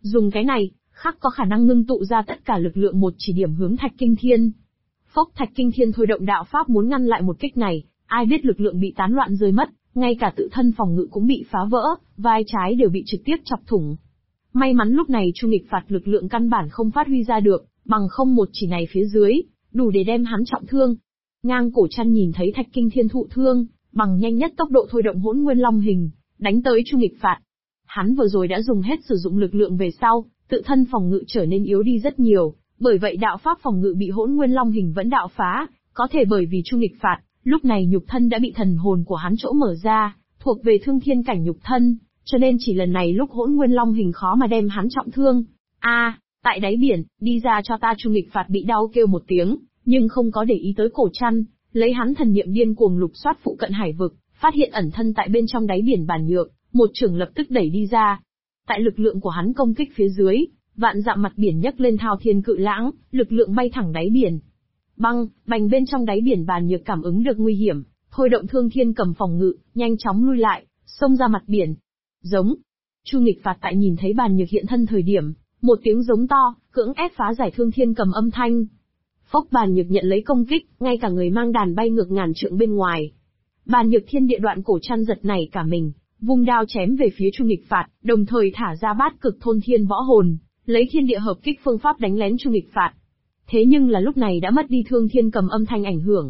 Speaker 1: Dùng cái này, khắc có khả năng ngưng tụ ra tất cả lực lượng một chỉ điểm hướng Thạch Kinh Thiên. Phốc, Thạch Kinh Thiên thôi động đạo pháp muốn ngăn lại một kích này, ai biết lực lượng bị tán loạn rơi mất, ngay cả tự thân phòng ngự cũng bị phá vỡ, vai trái đều bị trực tiếp chọc thủng. May mắn lúc này Chu Nghịch Phạt lực lượng căn bản không phát huy ra được, bằng không một chỉ này phía dưới, đủ để đem hắn trọng thương. Ngang Cổ Trăn nhìn thấy Thạch Kinh Thiên thụ thương, bằng nhanh nhất tốc độ thôi động Hỗn Nguyên Long hình, đánh tới Chu Nghịch Phạt. Hắn vừa rồi đã dùng hết sử dụng lực lượng về sau, tự thân phòng ngự trở nên yếu đi rất nhiều, bởi vậy đạo pháp phòng ngự bị Hỗn Nguyên Long hình vẫn đạo phá, có thể bởi vì Chu Nghịch Phạt, lúc này nhục thân đã bị thần hồn của hắn chỗ mở ra, thuộc về thương thiên cảnh nhục thân, cho nên chỉ lần này lúc Hỗn Nguyên Long hình khó mà đem hắn trọng thương. Tại đáy biển, đi ra cho ta. Chu Nghịch Phạt bị đau kêu một tiếng, nhưng không có để ý tới Cổ Trăn, lấy hắn thần niệm điên cuồng lục soát phụ cận hải vực, phát hiện ẩn thân tại bên trong đáy biển Bàn Nhược, một chưởng lập tức đẩy đi ra. Tại lực lượng của hắn công kích phía dưới, vạn dặm mặt biển nhấc lên thao thiên cự lãng, lực lượng bay thẳng đáy biển. Bành bên trong đáy biển Bàn Nhược cảm ứng được nguy hiểm, thôi động Thương Thiên Cầm phòng ngự, nhanh chóng lui lại, xông ra mặt biển. Giống. Chu Nghịch Phạt tại nhìn thấy Bàn Nhược hiện thân thời điểm, một tiếng giống to, cưỡng ép phá giải Thương Thiên Cầm âm thanh. Phốc, Bàn Nhược nhận lấy công kích, ngay cả người mang đàn bay ngược ngàn trượng bên ngoài. Bàn Nhược thiên địa đoạn Cổ Trăn giật nảy cả mình, vung đao chém về phía Chu Nghịch Phạt, đồng thời thả ra Bát Cực Thôn Thiên võ hồn, lấy thiên địa hợp kích phương pháp đánh lén Chu Nghịch Phạt. Thế nhưng là lúc này đã mất đi Thương Thiên Cầm âm thanh ảnh hưởng,